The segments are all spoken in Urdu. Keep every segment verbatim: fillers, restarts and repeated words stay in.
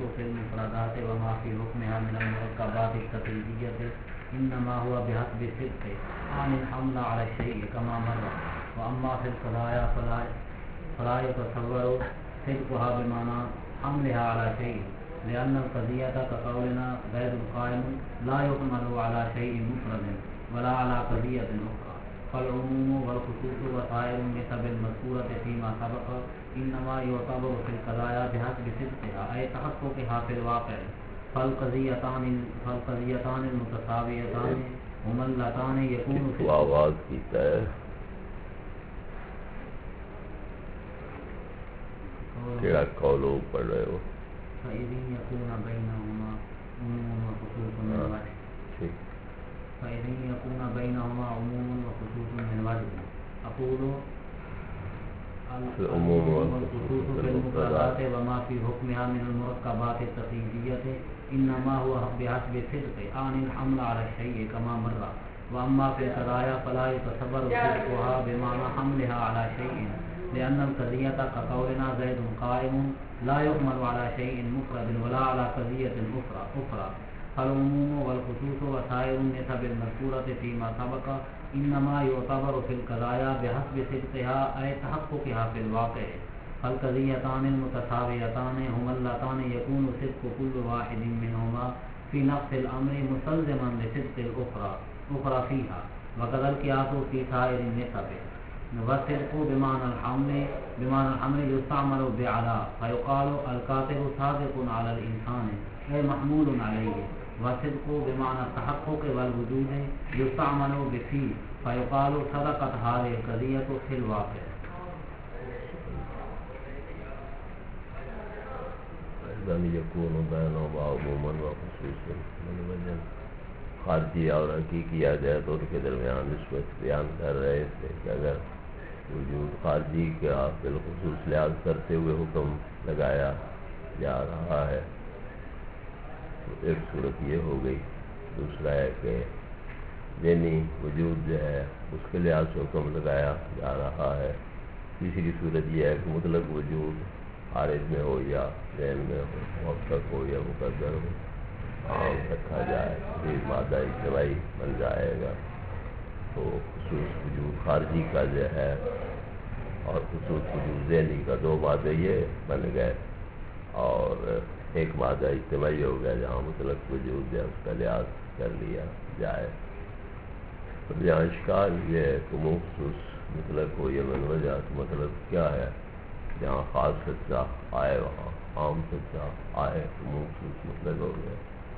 في المفردات وما في حكمها من المركبات التقليدية إنما هو بحسب الصدق عن الحمل على الشيء كما مر. وأما في القضايا فلا فلا يتصور صدقها بمعنى حملها على شيء، لأن القضية كقولنا زيد قائم لا يحمل على شيء مفرد ولا على قضية أخرى. فالعموم والخصوص وسائر النسب المذكورة فيما سبق إنما يعتبر في القضايا بحسب صدقها أي تحققها في الواقع. فالقضيتان فالقضيتان المتساويتان هما اللتان يكون في آواز کی ہے کیا قولو پڑھ رہے ہو فإذ يكون بينهما عموم وخصوص من وجه فإذ يكون بينهما عموم وخصوص من وجه. أقول العموم والخصوص في المفردات وما في حكمها من المركبات التقليدية إنما هو بحسب صدق عن الحمل على الشيء كما مر. وأما في القضايا فلا يتصور صدقها بمعنى حملها على شيء، لأن القضية كقولنا زيد قائم لا يحمل على شيء مفرد ولا على قضية أخرى أخرى. فالعموم والخصوص وسائر النسب المذكورة فيما سبق إنما يعتبر في القضايا بحسب صدقها أي تحققها في الواقع. فالقضيتان المتساويتان هما اللتان يكون صدق كل واحد منهما في نفس الأمر مستلزما لصدق الأخرى أخرى فيها. وكذا القياس في سائر النسب. والصدق بمعنى الحمل بمعنى الحمل يستعمل بعلى فيقال الكاتب صادق على الإنسان أي محمول عليه. والصدق بمعنى التحقق والوجود يستعمل بفي فيقال صدقت هذه القضية في الواقع. لم يكون بينهما عموما وخصوصا من وجه. خارجی اور حقیقی آیات اور کے درمیان اس وقت بیان کر رہے تھے کہ اگر وجود خارجی کا بالخصوص لحاظ کرتے ہوئے حکم لگایا جا رہا ہے تو ایک صورت یہ ہو گئی. دوسرا ہے کہ ذہنی وجود جو ہے اس کے لحاظ سے حکم لگایا جا رہا ہے. تیسری صورت یہ ہے کہ مطلق وجود خارج میں ہو یا ذہن میں ہو، محقق ہو یا مقدر ہو، عام رکھا جائے یہ مادہ اجتماعی بن جائے گا. تو خصوص وجود خارجی کا جو ہے اور خصوص وجود ذہنی کا دو مادے یہ بن گئے اور ایک مادہ اجتماعی ہو گیا جہاں مطلق وجود ہے اس کا لحاظ کر لیا جائے. تو یہاں اشکال یہ ہے کہ مخصوص مطلق ہو یہ من وجہ مطلب کیا ہے؟ جہاں خاص سچا آئے وہاں عام سچا آئے تو مخصوص مطلق ہو گیا.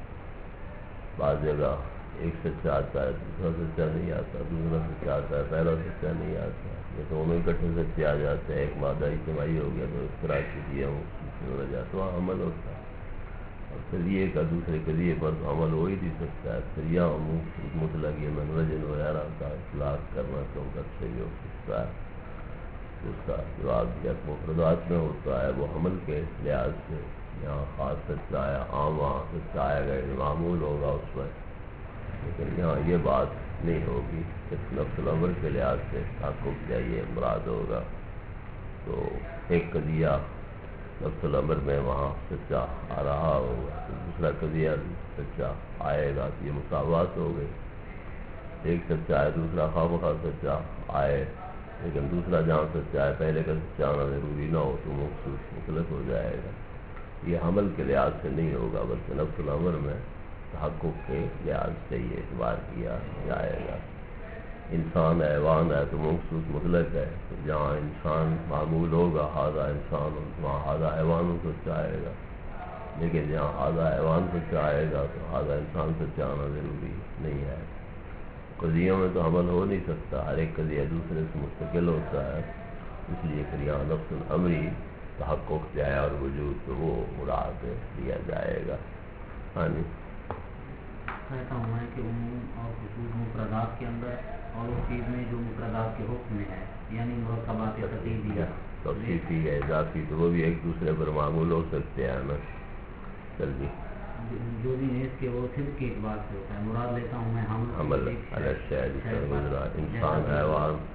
بعض جگہ ایک سچا آتا ہے دوسرا سچا نہیں آتا، دوسرا سچا آتا ہے پہلا سچا نہیں آتا، یہ دونوں اکٹھے سچے آ جاتے ہیں. ایک مادہ اجتماعی ہو گیا تو اس طرح کی دیا مخصوص وجہ تو وہاں عمل ہوتا ہے. اور قضیے کا دوسرے قضیے پر تو عمل ہو ہی نہیں سکتا ہے. پھر یہاں مخصوص مطلق یہ من وجہ وغیرہ کا اطلاق کرنا چونکہ صحیح ہو سکتا ہے. اس کا جواب دیا مفردات میں ہوتا ہے وہ عمل کے لحاظ سے یہاں خاص سچا ہے، عام وہاں سچا آئے گا معمول ہوگا اس وقت. لیکن یہاں یہ بات نہیں ہوگی. اس نفس الامر کے لحاظ سے تحقق چاہیے مراد ہوگا. تو ایک قضیہ نفس الامر میں وہاں سچا آ رہا ہوگا تو دوسرا قضیہ سچا آئے گا تو یہ مساوات ہو گئی. ایک سچا ہے دوسرا خواہ مخواہ سچا آئے، لیکن دوسرا جہاں سچا ہے پہلے کا سچا آنا ضروری نہ ہو تو مخصوص مطلق ہو جائے گا. یہ عمل کے لحاظ سے نہیں ہوگا بلکہ نفس الامر میں تحقق کے لحاظ سے یہ اعتبار کیا جائے گا. انسان حیوان ہے تو مخصوص مطلق ہے، تو جہاں انسان معمول ہوگا ہاذا انسان وہاں ہاذا حیوان سچا آئے گا. لیکن جہاں ہاذا حیوان سچا آئے گا تو ہاذا انسان سچا آنا ضروری نہیں ہے. قضیوں میں تو عمل ہو نہیں سکتا، ہر ایک قضیہ دوسرے سے مستقل ہوتا ہے. اس لیے پھر یہاں نفس الامری تحقق جائے اور وجود تو وہ مراد دیا جائے گا. ہاں جی کہتا ہوں میں کہ عموم اور خصوص مفردات کے اندر اور اس چیز میں جو مفردات کے حکم میں ہے یعنی مرکبات تقلیدیہ توصیفی ہے اضافی تو وہ بھی ایک دوسرے پر معمول ہو سکتے ہیں نا. چل جی جو بھی نیز کے وہ صرف کے اعتبار سے ہوتا ہے. مراد لیتا ہوں میں حمل انسان حیوان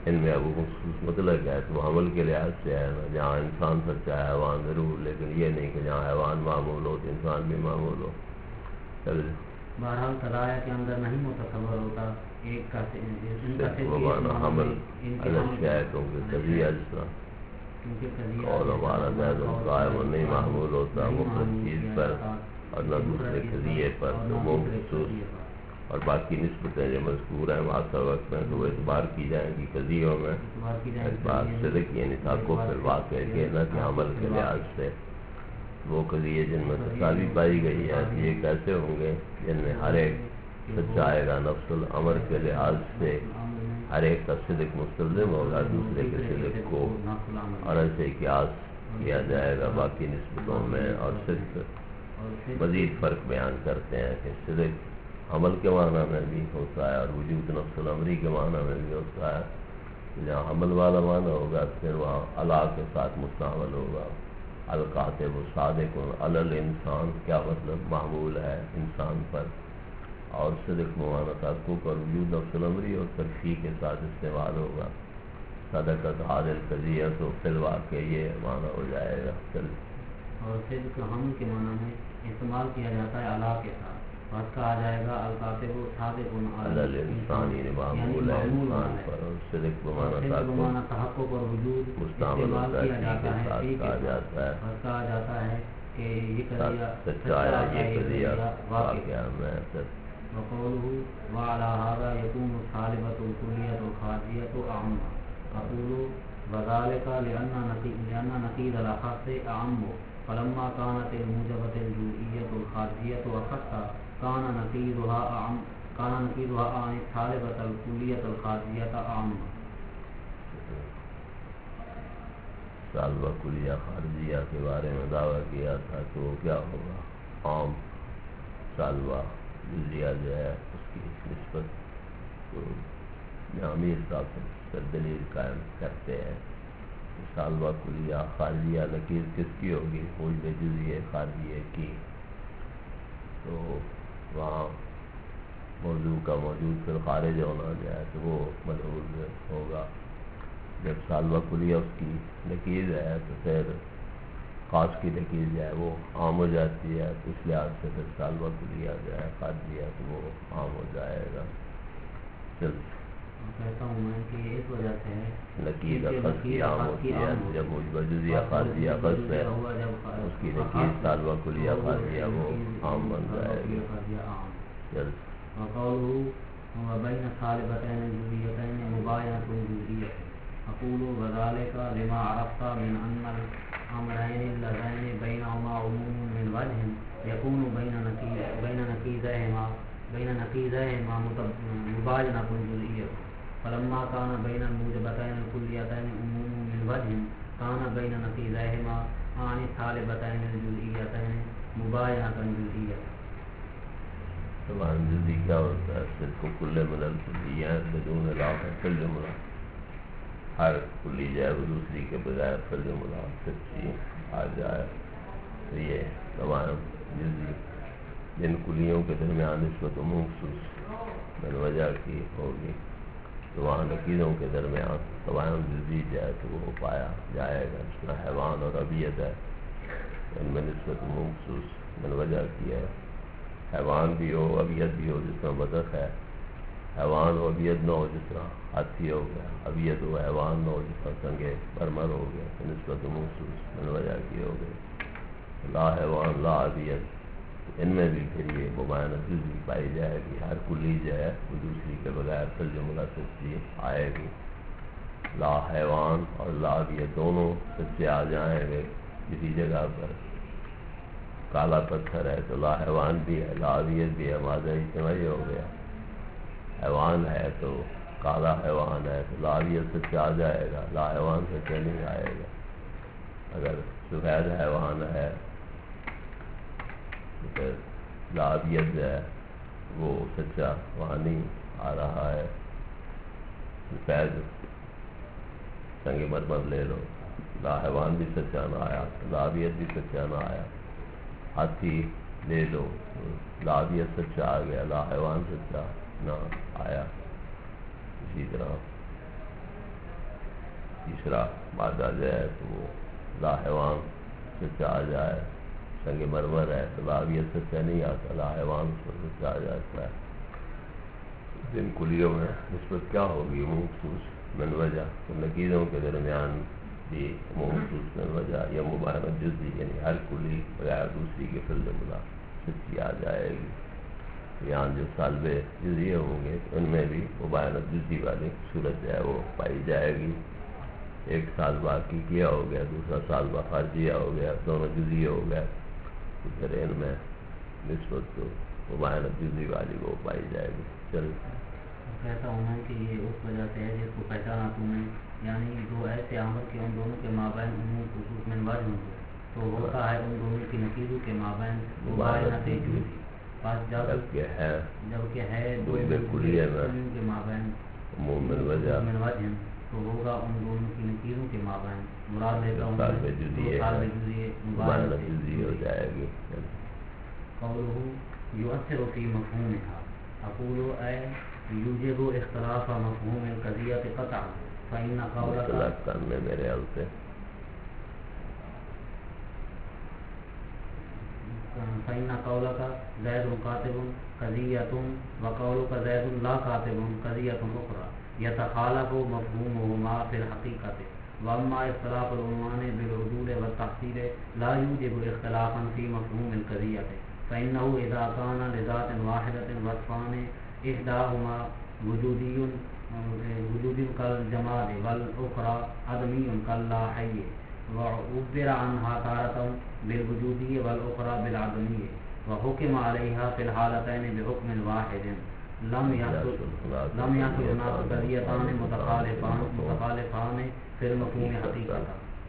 ان میں اب وہ مخصوص مطلق ہے تو عمل کے لحاظ سے ہے نا، جہاں انسان سچا ہے حیوان ضرور، لیکن یہ نہیں کہ جہاں حیوان معمول ہو تو انسان بھی معمول ہو. چل بہرحال قضایا کے اندر نہیں متصور ہوتا ایک کا ان کا صرف مانا حمل الگ ہے کیونکہ قضیہ جس طرح اور ہمارا زیادہ قائم اور نہیں معمول ہوتا مفرد چیز پر اور نہ دوسرے قضیے پر تو مخصوص اور باقی نسبتیں جو مذکور ہیں واقع وقت میں تو وہ اعتبار کی جائیں گی قضیوں میں اعتبار صدق یعنی تحقق پھر واقع کے نہ کہ عمل کے لحاظ سے وہ قضیے جن میں تساوی پائی گئی ہے یہ کیسے ہوں گے جن میں ہر ایک سچا آئے گا نفس الامر کے لحاظ سے ہر ایک کا صدق مستلزم ہوگا دوسرے کے صدق کو اور ایسے قیاس کیا جائے گا باقی نسبتوں میں. اور صدق مزید فرق بیان کرتے ہیں کہ صدق عمل کے معنی میں بھی ہوتا ہے اور وجود نفس الامری کے معنی میں بھی ہوتا ہے. جہاں عمل والا معنی ہوگا پھر وہاں اللہ کے ساتھ مستعمل ہوگا. الکاتب و صادق علی انسان کیا مطلب معمول ہے انسان پر اور صدق معنی تحقق اور وجود نفس الامری اور ترفیع کے ساتھ استعمال ہوگا. صدقت عادل قضیہ تو فی الواقع یہ معنی ہو جائے گا. چل اور صدق ہم کے معنی میں استعمال کیا جاتا ہے اللہ کے ساتھ اور کہا جائے گا الکاتب و صادق علی انسان یعنی معمول ہے انسان پر اور صدق بمعنی تحقق اور وجود مستعمل ہوتا ہے کے ساتھ کہا جاتا ہے اور کہا جاتا ہے کہ یہ قضیہ سچا ہے یہ قضیہ واقعہ میں وقوله وعلى هذا يكون الطالبة الكلية الخارجية أعم. أقول وذلك لأن نقيض الأخص أعم فلما كانت الموجبة الجزئية الخارجية أخص كان نقيضها أعم كان نقيضها عن الطالبة الكلية الخارجية أعم. طالبہ کلیہ خارجیہ کے بارے میں دعویٰ کیا تھا تو وہ کیا ہوگا عام طالبہ جزیہ جو ہے اس کی نسبت تو امیر صاحب پر دلیل قائم کرتے ہیں. طالبہ کلیہ خارجیہ نقیض کس کی ہوگی موجب جزیہ خارجیہ کی تو وہاں موضوع کا موجود پھر خارج ہونا جائے تو وہ ملحوظ ہوگا. جب طالبہ کلیہ اس کی نقیض ہے تو پھر خاص کی نقیض جو ہے وہ عام ہو جاتی ہے تو اس لحاظ سے پھر طالبہ کلیہ جو ہے خارجیہ تو وہ عام ہو جائے گا. چل کہتا ہوں میں کہ اس وجہ سے نقیض اخذ کی عام ہوتی ہے جب موجبہ جزیہ خارجیہ اخذ ہے اس کی نقیض طالبہ کلیہ خارجیہ وہ عام بن جائے گی. چل وقوله وبين طالبتين جزئيتين مباينة جزئية. أقول وذلك لما عرفت من أن الأمرين اللذين بينهما عموم من وجه يكون بين نقيض بين نقيضيهما بين نقيضيهما مباينة جزئية. فلما كان بين الموجبتين الكليتين عموم من وجه كان بين نقيضيهما عن الطالبتين الجزئيتين مباينة جزئية. طبعا جزئی کیا ہوتا ہے صرف کل من الکلیات بدون علاقہ فی الجملہ ہر کلی جائے وہ دوسری کے بغیر فی الجملہ سچی آ جائے تو یہ تمام جزئی جن کلیوں کے درمیان نسبت و مخصوص من وجہ کی ہوگی تو وہاں نقیضوں کے درمیان تمام جزئی جائے تو وہ پایا جائے گا. جس طرح حیوان اور ابیت ہے ان میں نسبت و مخصوص من وجہ کی ہے. حیوان بھی ہو ابیت بھی ہو جس طرح بطخ ہے حیوان و ابیت نہ ہو جس طرح ہاتھی ہو گیا ابیت و حیوان نہ ہو جس طرح سنگے برمر ہو گیا تو نسبت و مخصوص من وجہ کی ہو گئی. لا حیوان لا ابیت ان میں بھی پھر یہ مباینہ جزئی پائی جائے گی. ہر کلی جو ہے وہ دوسری کے بغیر فی الجملہ سچی آئے گی. لا حیوان اور لا ابیت دونوں سچے آ جائیں گے کسی جگہ پر. کالا پتھر ہے تو لا حیوان بھی ہے لا ابیت بھی ہے ماذا اجتماعی ہو گیا. حیوان ہے تو کالا حیوان ہے تو لا ابیت سچا آ جائے گا لا حیوان سچا نہیں آئے گا. اگر سفید حیوان ہے تو پھر لا ابیت جو ہے وہ سچا وہاں نہیں آ رہا ہے. سفید سنگ مرمر لے لو لا حیوان بھی سچا نہ آیا لا ابیت بھی سچا نہ آیا. ہاتھی لے لو لا ابیت سچا آ گیا لا حیوان سچا نہ آیا. اسی طرح تیسرا مادہ جو ہے تو وہ لاحوان سے سے آ جائے، سنگ مرمر ہے تو لاویت سے سے نہیں آتا، لاحوان سے سے آ جاتا ہے. ان کلیوں میں نسبت کیا ہوگی؟ مخصوص من وجہ. تو نقیدوں کے درمیان بھی مخصوص من وجہ یا مباحث جزی، یعنی ہر کلی بغیر دوسری کے فل ملا سچی آ جائے گی. یہاں جو طالب جزیے ہوں گے ان میں بھی مباحث جزی والی صورت جو ہے وہ پائی جائے گی. ایک سال باقی کیا ہو گیا، دوسرا سال با خارجیہ ہو گیا، دونوں جزیے ہو گیا، تو پھر ان میں نسبت تو مباحث جزی والی وہ پائی جائے گی. چل کہتا ہوں میں کہ یہ اس وجہ سے ہے جس کو پہچانا تم نے، یعنی دو ایسے عمل کے ان دونوں کے مابین عموم خصوص من وجہ ہوں تو ہوتا ہے ان دونوں کی نقیضوں کے مابین مباینت جزئی. پس جبکہ ہے جبکہ ہے دو کلیہ میں کے مابین عموم من وجہ من وجہ تو ہوگا ان دونوں کی نقیضوں کے مابین. مراد لیتا ہوں طالب جزیے جزئی مباینت جزی ہو جائے گی. قوله يؤثر في مفهومها أقول أي يوجب اختلاف مفهوم القضية قطعا فإن قولك کرنے میرے حل سے فإن قولك زيد كاتب قضية وقولك زيد لا كاتب قضية أخرى يتخالف مفهومهما في الحقيقة. وأما اختلاف العنوان بالعدول والتحصيل لا يوجب اختلافا في مفهوم القضية فإنه إذا كان لذات واحدة وصفان إحداهما وجودي وجودي كالجماد والأخرى عدمي كاللا حي وعبر عنها تارة بالوجودي والأخرى بالعدمي وحكم عليها في الحالتين بحكم واحد لم يحصل لم يحصل هناك قضيتان متخالفان متخالفان في المفهوم حقيقة.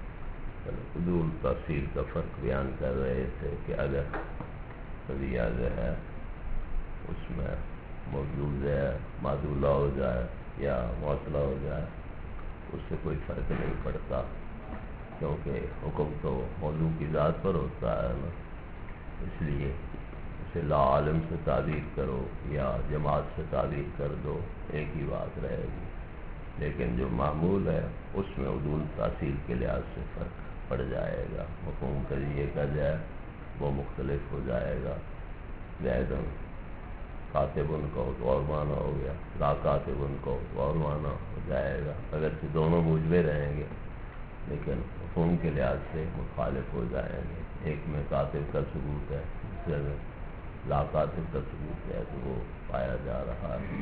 حدول تفصیل کا فرق بیان کر رہے تھے کہ اگر قضیہ جو ہے اس میں موجود ہے معدولہ ہو جائے یا معطلہ ہو جائے اس سے کوئی فرق نہیں پڑتا، کیونکہ حکم تو موضوع کی ذات پر ہوتا ہے نا. اس لیے اسے لا عالم سے تعبیر کرو یا جماعت سے تعبیر کر دو ایک ہی بات رہے گی. لیکن جو معمول ہے اس میں عدول تاثیر کے لحاظ سے فرق پڑ جائے گا. مفہوم قضیے کا جائے وہ مختلف ہو جائے گا. زید کاتب ان کو تو اور معنی ہو گیا، لا کاتب ان کو تو اور معنی ہو جائے گا. اگرچہ دونوں موجبے رہیں گے لیکن مفہوم کے لحاظ سے مخالف ہو جائیں گے. ایک میں کاتب کا ثبوت ہے، دوسرے میں لا کاتب کا ثبوت ہے، تو وہ پایا جا رہا ہے.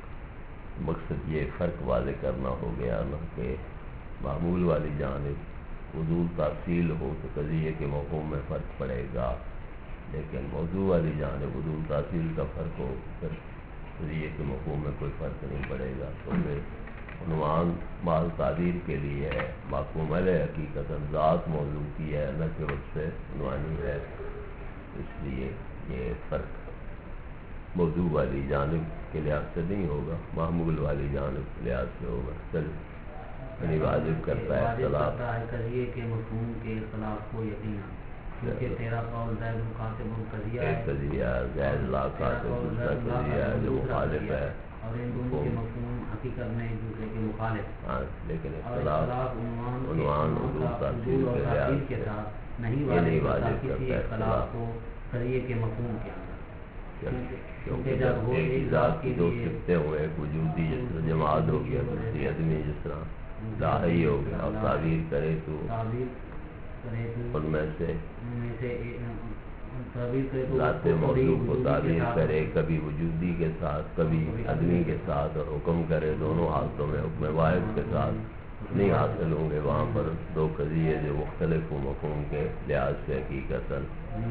مقصد یہ فرق واضح کرنا ہو گیا نا کہ معمول والی جانب حضور تفصیل ہو تو قضیے کے مفہوم میں فرق پڑے گا، لیکن موضوع والی جانب حضور تفصیل کا فرق ہو پھر قضیے کے مفہوم میں کوئی فرق نہیں پڑے گا. تو پھر عنوان مال تعبیر کے لیے ہے، معقوم علیہ حقیقت ذات موضوع کی ہے نہ کہ اس سے عنوانی ہے. اس لیے یہ فرق موضوع والی جانب کے لحاظ سے نہیں ہوگا، معمول والی جانب کے لحاظ سے ہوگا. چل یعنی واجب کرتا ہے اختلاف قضیے کے مفہوم کے اختلاف کو یقینا، کیونکہ تیرا قول زید کاتب القضیہ ہے، ایک قضیہ زید لا کاتب دوسرا قضیہ ہے جو مخالف ہے، اور ان دونوں کے مفہوم حقیقت میں ایک دوسرے کے مخالف. ہاں لیکن اختلاف عنوان حضور تفصیل کے لحاظ کے سے ساتھ نہیں یہ نہیں واجب واجب کسی کرتا اختلاف کو قضیے کے مفہوم کے اندر، کیونکہ جب ایک ہی ذات کی دو صفتیں ہوئے، ایک وجودی جس طرح جماعت ہو گیا، دوسری عدمی جس طرح لاہی ہو گیا، اور تعبیر کرے تو ان میں سے ذات موضوع کو تعبیر کرے کبھی وجودی کے ساتھ کبھی عدمی کے ساتھ، اور حکم کرے دونوں حالتوں میں حکم واحد کے ساتھ نہیں حاصل ہوں گے. وہاں پر دو قضیے جو مختلف و مفہوم کے لحاظ سے حقیقتاً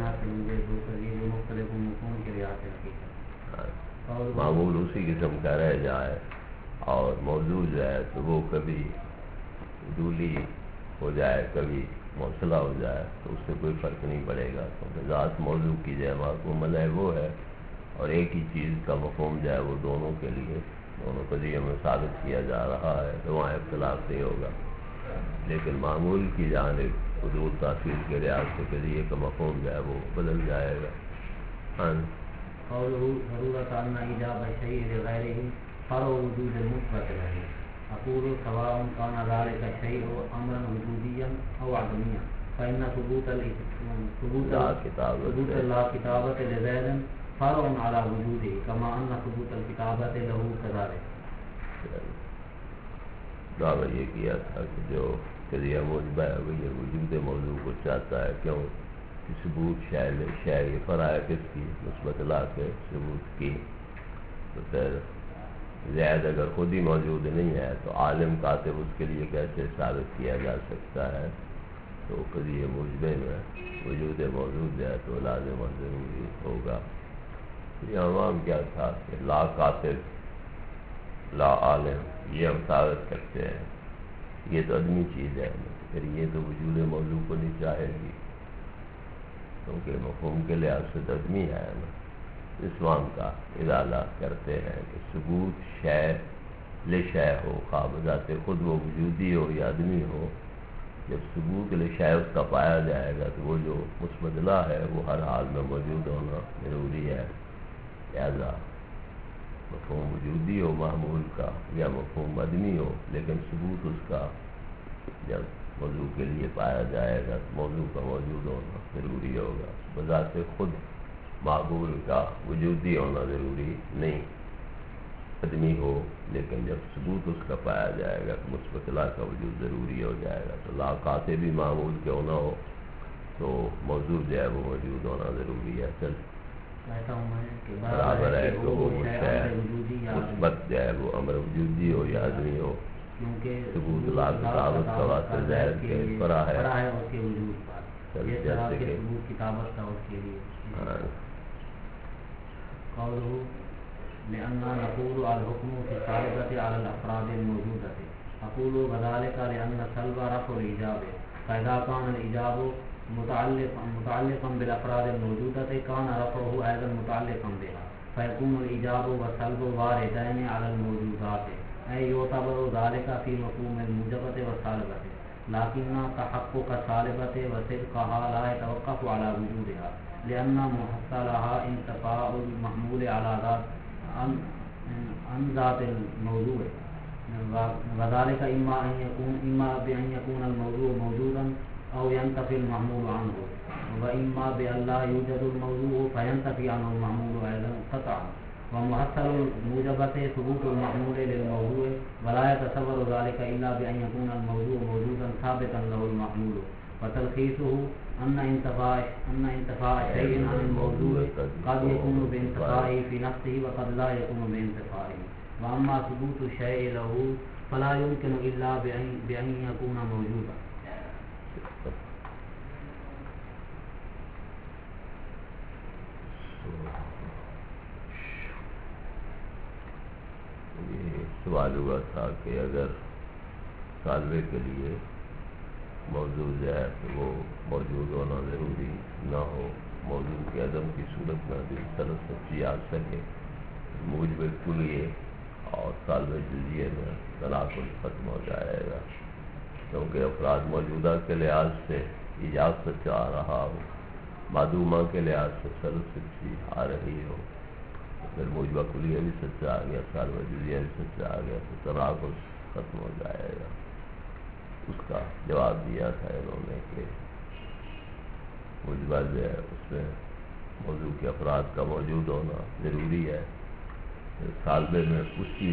معمول اسی قسم کا رہ جائے، اور موضوع جو ہے تو وہ کبھی عدولی ہو جائے کبھی موصلہ ہو جائے، تو اس سے کوئی فرق نہیں پڑے گا. کیونکہ ذات موضوع کی جو ہے معقوم علیہ وہ ہے، اور ایک ہی چیز کا مفہوم جو ہے وہ دونوں کے لیے دونوں قضیے میں ثابت کیا جا رہا ہے، تو وہاں اختلاف نہیں ہوگا. لیکن معمول کی جانب حضور تاثیر کے لحاظ سے قضیے کا مفہوم جو ہے وہ بدل جائے گا. ہاں قوله ضرورت ان ایجاب الشیء لغیرہ فرع وجود المثبت ہے. أقول سواء كان ذلك الشيء أمرا وجوديا أو عدميا فإن ثبوت ثبوت ثبوت لا كتابة لزيد فرع على وجوده كما أن ثبوت الكتابة له كذلك. دعویٰ یہ کیا تھا کہ جو قضیہ موجبہ ہے وہ یہ وجود موضوع کو چاہتا ہے، کیوں کہ ثبوت شاید شاید یہ فرع ہے کس کی؟ مثبت لا کے ثبوت کی. تو پھر زید اگر خود ہی موجود نہیں ہے تو عالم کاتب اس کے لیے کیسے ثابت کیا جا سکتا ہے؟ تو قضیہ موجبہ میں وجود موجود ہے تو لازم و ضروری ہوگا. یہ عوام کیا تھا کہ لا کاتب لا عالم یہ ہم ثابت کرتے ہیں، یہ تو عدمی چیز ہے، پھر یہ تو وجود موضوع کو نہیں چاہے گی کیونکہ مفہوم کے لحاظ سے تو عدمی ہے نا. اسلام کا ادالہ کرتے ہیں کہ ثبوت شے لے شے ہو، خواہ بذات خود وہ وجودی ہو یا عدمی ہو، جب ثبوت لے شے اس کا پایا جائے گا تو وہ جو مثبت لا ہے وہ ہر حال میں موجود ہونا ضروری ہے. لہذا مفہوم وجودی ہو محمول کا یا مفہوم عدمی ہو، لیکن ثبوت اس کا جب موضوع کے لیے پایا جائے گا تو موضوع کا موجود ہونا ضروری ہوگا. بذات خود معقول کا وجودی ہونا ضروری نہیں، عدمی ہو لیکن جب ثبوت اس کا پایا جائے گا تو مثبت لا کا وجود ضروری ہو جائے گا. تو لا کاتب بھی معمول کیوں نہ ہو تو موضوع جو ہے وہ موجود ہونا ضروری ہے. چل برابر ہے کہ وہ مثبت جو ہے وہ امر وجودی ہو یا عدمی ہو، ثبوت لا کتابت کا واسطہ زہر کے فرع ہے جیسے کہ قوله لأننا نقول الحكم في الصالبة على الأفراد الموجودة. أقول وذلك لأن سلب رفع الإيجاب، فإذا كان الإيجاب متعلقا متعلقا بالأفراد الموجودة كان رفعه أيضا متعلقا بها، فيكون الإيجاب والسلب واردين على الموجودات، أي يعتبر ذلك في مفهوم الموجبة والسالبة، لكن تحقق السالبة وصدقها لا يتوقف على وجودها، لأن محصلها انتفاء المحمول على ذات عن ذات الموضوع، وذلك إما أن يكون إما بأن يكون الموضوع موجودا أو ينتفي المحمول عنه، وإما بأن لا يوجد الموضوع فينتفي عنه المحمول أيضا قطعا. ومحصل الموجبة ثبوت المحمول للموضوع، ولا يتصور ذلك إلا بأن يكون الموضوع موجودا ثابتا له المحمول. وتلخيصه أن انتفاء أن انتفاء شيء عن الموضوع قد يكون بانتفائه في نفسه وقد لا يكون بانتفائه. وأما ثبوت الشيء له فلا يمكن إلا بأن بأن يكون موجودا. یہ سوال ہوا تھا کہ اگر طالبے کے لیے موضوع جو ہے تو وہ موجود ہونا ضروری نہ ہو، موضوع کے عدم کی صورت میں بھی طرف سچی آ سکے، موجب کلیے اور طالب جزیے میں تناقض ختم ہو جائے گا، کیونکہ افراد موجودہ کے لحاظ سے ایجاد سچا آ رہا ہو، معدومہ کے لحاظ سے طرف سچی آ رہی ہو، پھر موجبہ کلیہ بھی سچا آ گیا، طالب جزیہ بھی سچا آ گیا تو تناقض ختم ہو جائے گا. اس کا جواب دیا تھا انہوں نے کہ موجبہ جو ہے اس میں موضوع کے افراد کا موجود ہونا ضروری ہے. طالبے میں اسی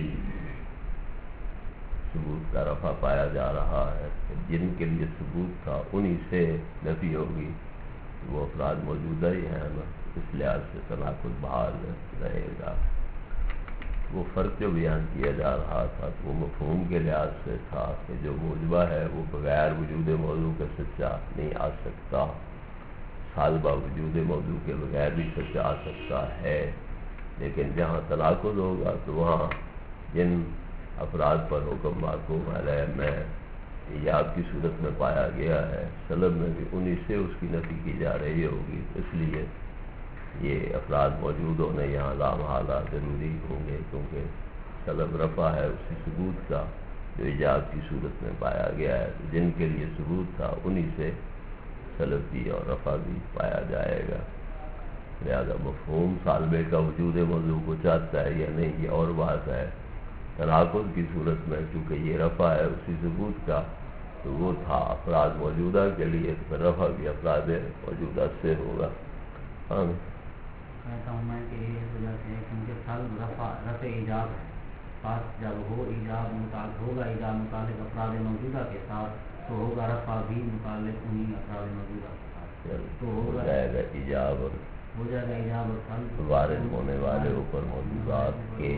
ثبوت کا رفع پایا جا رہا ہے کہ جن کے لیے ثبوت تھا انہی سے نفی ہوگی، وہ افراد موجودہ ہی ہیں نا، اس لحاظ سے تناقض بحال رہے گا. وہ فرق جو بیان کیا جا رہا تھا تو وہ مفہوم کے لحاظ سے تھا کہ جو موجبہ ہے وہ بغیر وجود موضوع کے سچا نہیں آ سکتا، سالبہ وجود موضوع کے بغیر بھی سچا آ سکتا ہے، لیکن جہاں تناقض ہوگا تو وہاں جن افراد پر حکم محکوم علیہ میں ایجاب کی صورت میں پایا گیا ہے، سلب میں بھی انہی سے اس کی نفی کی جا رہی ہوگی، اس لیے یہ افراد موجود ہونے یہاں لامحالہ ضروری ہوں گے، کیونکہ سلب رفع ہے اسی ثبوت کا جو ایجاب کی صورت میں پایا گیا ہے، تو جن کے لیے ثبوت تھا انہی سے سلب بھی اور رفع بھی پایا جائے گا. لہذا مفہوم سالبے کا وجود موضوع کو چاہتا ہے یا نہیں یہ اور بات ہے، تناقض کی صورت میں چونکہ یہ رفع ہے اسی ثبوت کا تو وہ تھا افراد موجودہ کے لیے، تو پھر رفع بھی افراد موجودہ سے ہوگا۔ ہاں کہتا ہوں میں کہ یہ وجہ سے کیونکہ سلب رفع رفع ایجاب ہے، پاس جب ہو ایجاب متعلق ہوگا ایجاب متعلق افراد موجودہ کے ساتھ تو ہوگا رفع بھی متعلق انہیں افراد موجودہ کے ساتھ، تو ہو ہوگا جائے گا ایجاب اور ہو جائے گا ایجاب اور سلب وارد ہونے والے اوپر موجودات کے،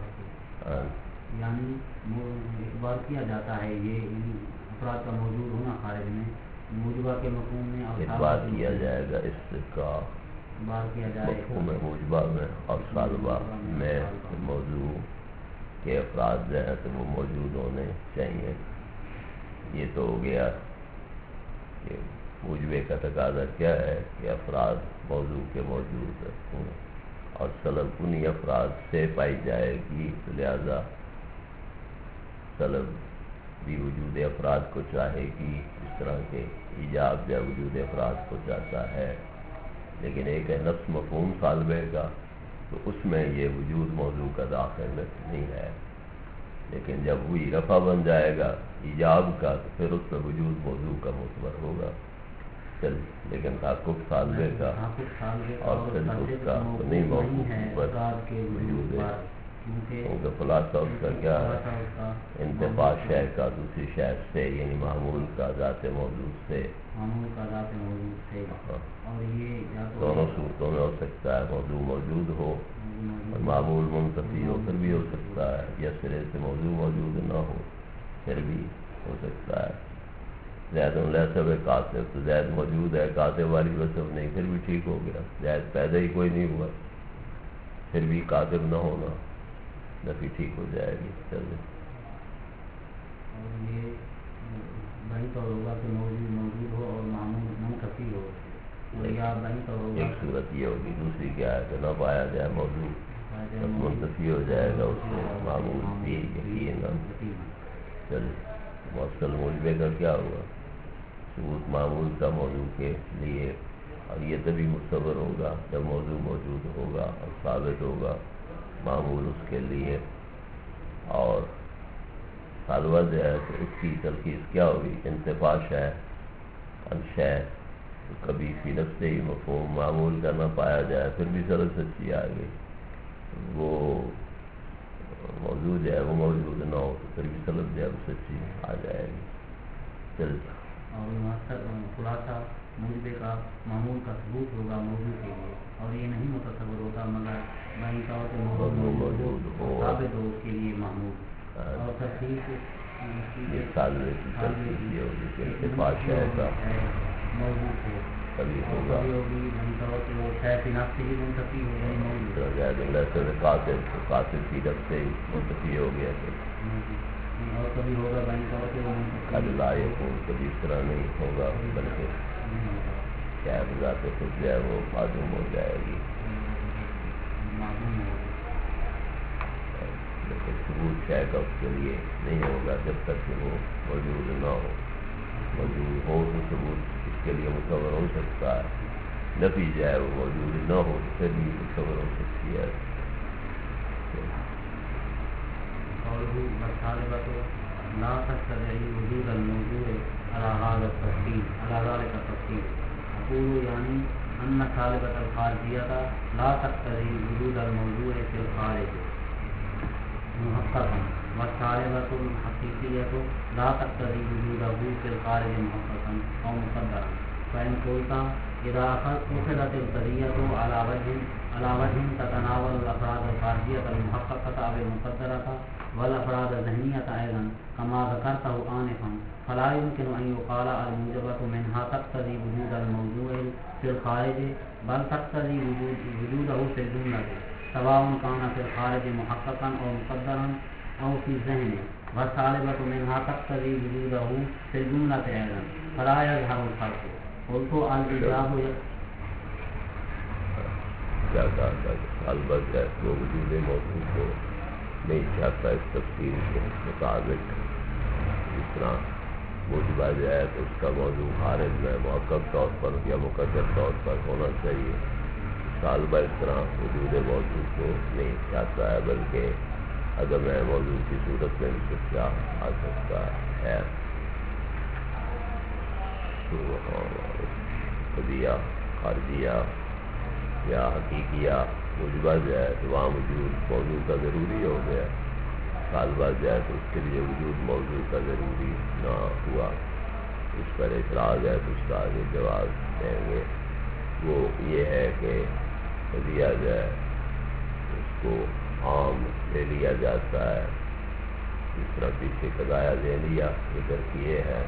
یعنی اعتبار کیا جاتا ہے یہ افراد کا موجود ہونا خارج میں موجبہ کے مفہوم میں، اور اعتبار کیا جائے گا اس کا بار کیا جائے مفہوم موجبہ میں اور سالبہ میں موضوع کے افراد جو ہیں تو وہ موجود ہونے چاہیے۔ یہ تو ہو گیا کہ موجبے کا تقاضا کیا ہے کہ افراد موضوع کے موجود ہوں اور سلب انہی افراد سے پائی جائے گی، تو لہذا سلب بھی وجود افراد کو چاہے گی، اس طرح کے ایجاب یا وجود افراد کو چاہتا ہے۔ لیکن ایک ہے نفس مفہوم سالبے کا، تو اس میں یہ وجود موضوع کا داخل نہیں ہے، لیکن جب وہی رفع بن جائے گا ایجاب کا تو پھر اس میں وجود موضوع کا معتبر ہوگا۔ چل لیکن تحقق سالبے کا اور پھر اس کا تو نہیں موقوف پر وجود ہے، کیونکہ خلاصہ اس کا کیا ہے انتفاع شے کا دوسری شے سے، یعنی معمول کا ذات موجود سے، معمول کا ذات موجود سے، اور یہ دونوں صورتوں میں ہو سکتا ہے، موضوع موجود ہو اور معمول منتفی ہو پھر بھی ہو سکتا ہے، یا سرے سے موضوع موجود نہ ہو پھر بھی ہو سکتا ہے۔ زید لیسا و کاتب، تو زید موجود ہے کاتب والی وصف نہیں، پھر بھی ٹھیک ہو گیا، زید پیدا ہی کوئی نہیں ہوا پھر بھی کاتب نہ ہونا نفی ٹھیک ہو جائے گی۔ چلے اور یہ بہی طور ہوگا کہ موجود موجود ہو اور معمول منتفی ہو، یا بہی طور ہوگا ایک صورت یہ ہوگی، دوسری کیا ہے کہ نہ پایا جائے موضوع بس منتفی ہو جائے گا اس سے معمول بھی یقیناً۔ چلے موصل موجبے کا کیا ہوا، ثبوت معمول کا موضوع کے لیے، اور یہ تبھی متصور ہوگا جب موضوع موجود ہوگا اور ثابت ہوگا معمول اس کے لیے۔ اور سالبہ جو ہے تو اس کی تلخیص کیا ہوگی، انتفاع شے ان شے، تو کبھی فی نفس ہی مفہوم معمول کا نہ پایا جائے پھر بھی سرد سچی آ گئی، وہ موضوع جو ہے وہ موجود نہ ہو تو پھر بھی سلب جو ہے وہ سچی آ جائے گی۔ چل اور خلاصہ موجبے کا معمول کا ثبوت ہوگا موضوع کے لیے، اور یہ نہیں متصور ہوتا مگر بہی طور پہ موضوع موجود ہو ثابت ہو اس کے لیے معمول، اور تفصیل یہ سالبے کی تلخیص یہ ہوگی کہ انتفاع شے کا موجود ہو کبھی ہوگا ہوگی بہی طور پہ وہ شے فی نفس ہی منتفی ہو جائے موجود زید لیسا و کاتب، تو کاتب فی نفس سے ہی منتفی ہو گیا کہ اور کبھی ہوگا بہی طور پہ وہ قد لا یکون، کبھی اس طرح نہیں ہوگا بلکہ کیا ذات خود جو ہے وہ معلوم ہو جائے گی، لیکن ثبوت شے کا اس کے لیے نہیں ہوگا جب تک کہ وہ موجود نہ ہو۔ موجود ہو تو ثبوت اس کے لیے متصور ہو سکتا ہے، نفی جو ہے وہ موجود نہ ہو تو پھر بھی متصور ہو سکتی ہے۔ لا تستدعي وجود الموضوع على هذا التفصيل على ذلك التفصيل، أقول يعني أن سالبة الخارجية لا تقتضي وجود الموضوع في الخارج محققا، والسالبة الحقيقية لا تقتضي وجوده في الخارج محققا أو مقدرا، فإن قلت إذا أخذت القضية على وجه على وجه تتناول الأفراد الخارجية المحققة أو المقدرة والأفراد الذهنية أيضا كما ذكرته آنفا، فلا يمكن أن يقال الموجبة منها تقتضي وجود الموضوع في الخارج، بل تقتضي وجود وجوده في الجملة سواء كان في الخارج محققا أو مقدرا أو في الذهن، والسالبة منها تقتضي وجوده في الجملة أيضا، فلا يظهر الفرق۔ قلت الإجاب کیا کہا تھا کہ البتہ ہے وہ وجود موضوع کو نہیں چاہتا اس تفصیل کے مطابق، اس طرح موجبہ جو ہے تو اس کا موضوع خارج میں محقق طور پر یا مقدر طور پر ہونا چاہیے، طالبہ اس طرح وجود موضوع کو نہیں چاہتا ہے بلکہ عدم موضوع کی صورت میں بھی کیا آ سکتا ہے؟ قضیہ خارجیہ یا حقیقیہ موجبہ جو ہے تو وہاں وجود موضوع کا ضروری ہو گیا، طالبہ جو ہے تو اس کے لیے وجود موضوع کا ضروری نہ ہوا۔ اس پر اعتراض ہے تو اس کا آگے جواب دیں گے۔ وہ یہ ہے کہ قضیہ جو ہے اس کو عام لے لیا جاتا ہے، اس طرح پیچھے قضایا لے لیا ادھر کیے ہے،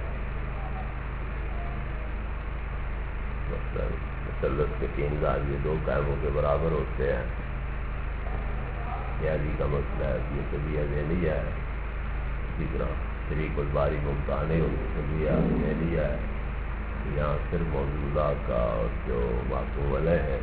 مسلط کے تین زاویے دو قائموں کے برابر ہوتے ہیں، یعنی کا مسئلہ ہے کہ یہ قضیہ لے لیا ہے۔ اسی طرح شریک الباری ممتانے قضیہ لے لیا ہے، یہاں صرف موجودہ کا اور جو محکوم علیہ ہے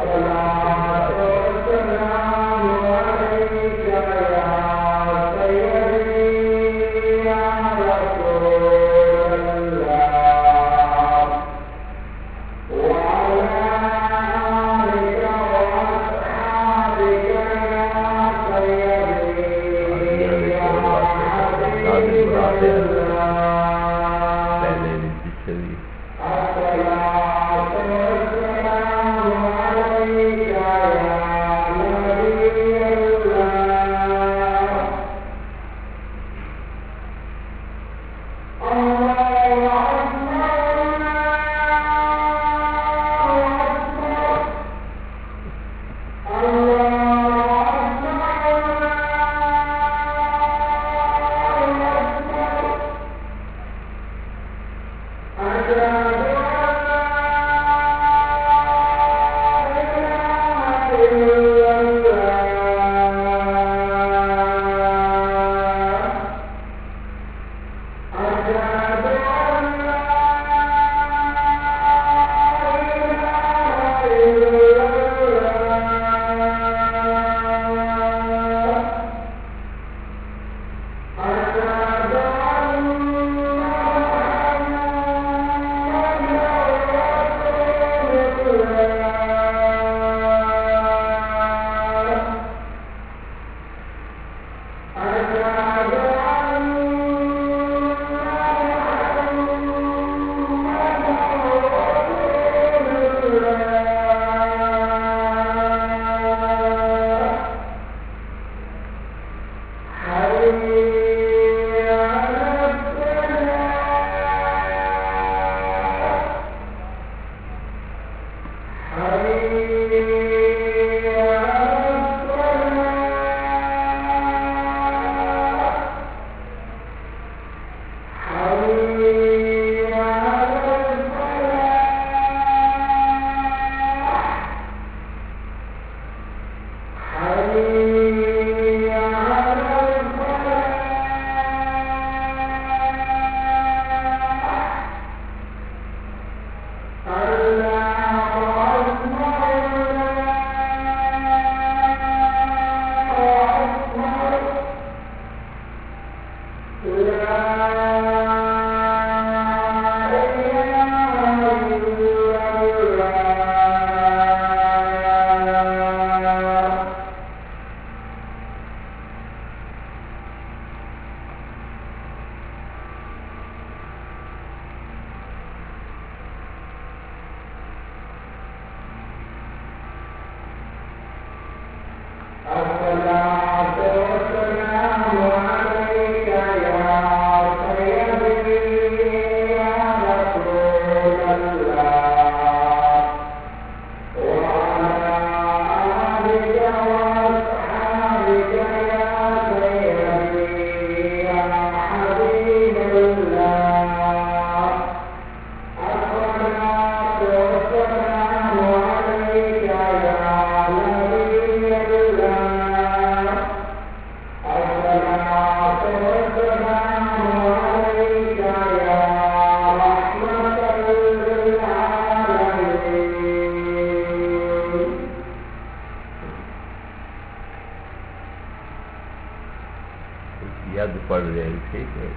ید پڑھ رہے ہیں، ٹھیک ہے،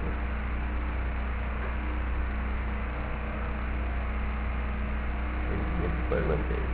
پڑھنا چاہیے۔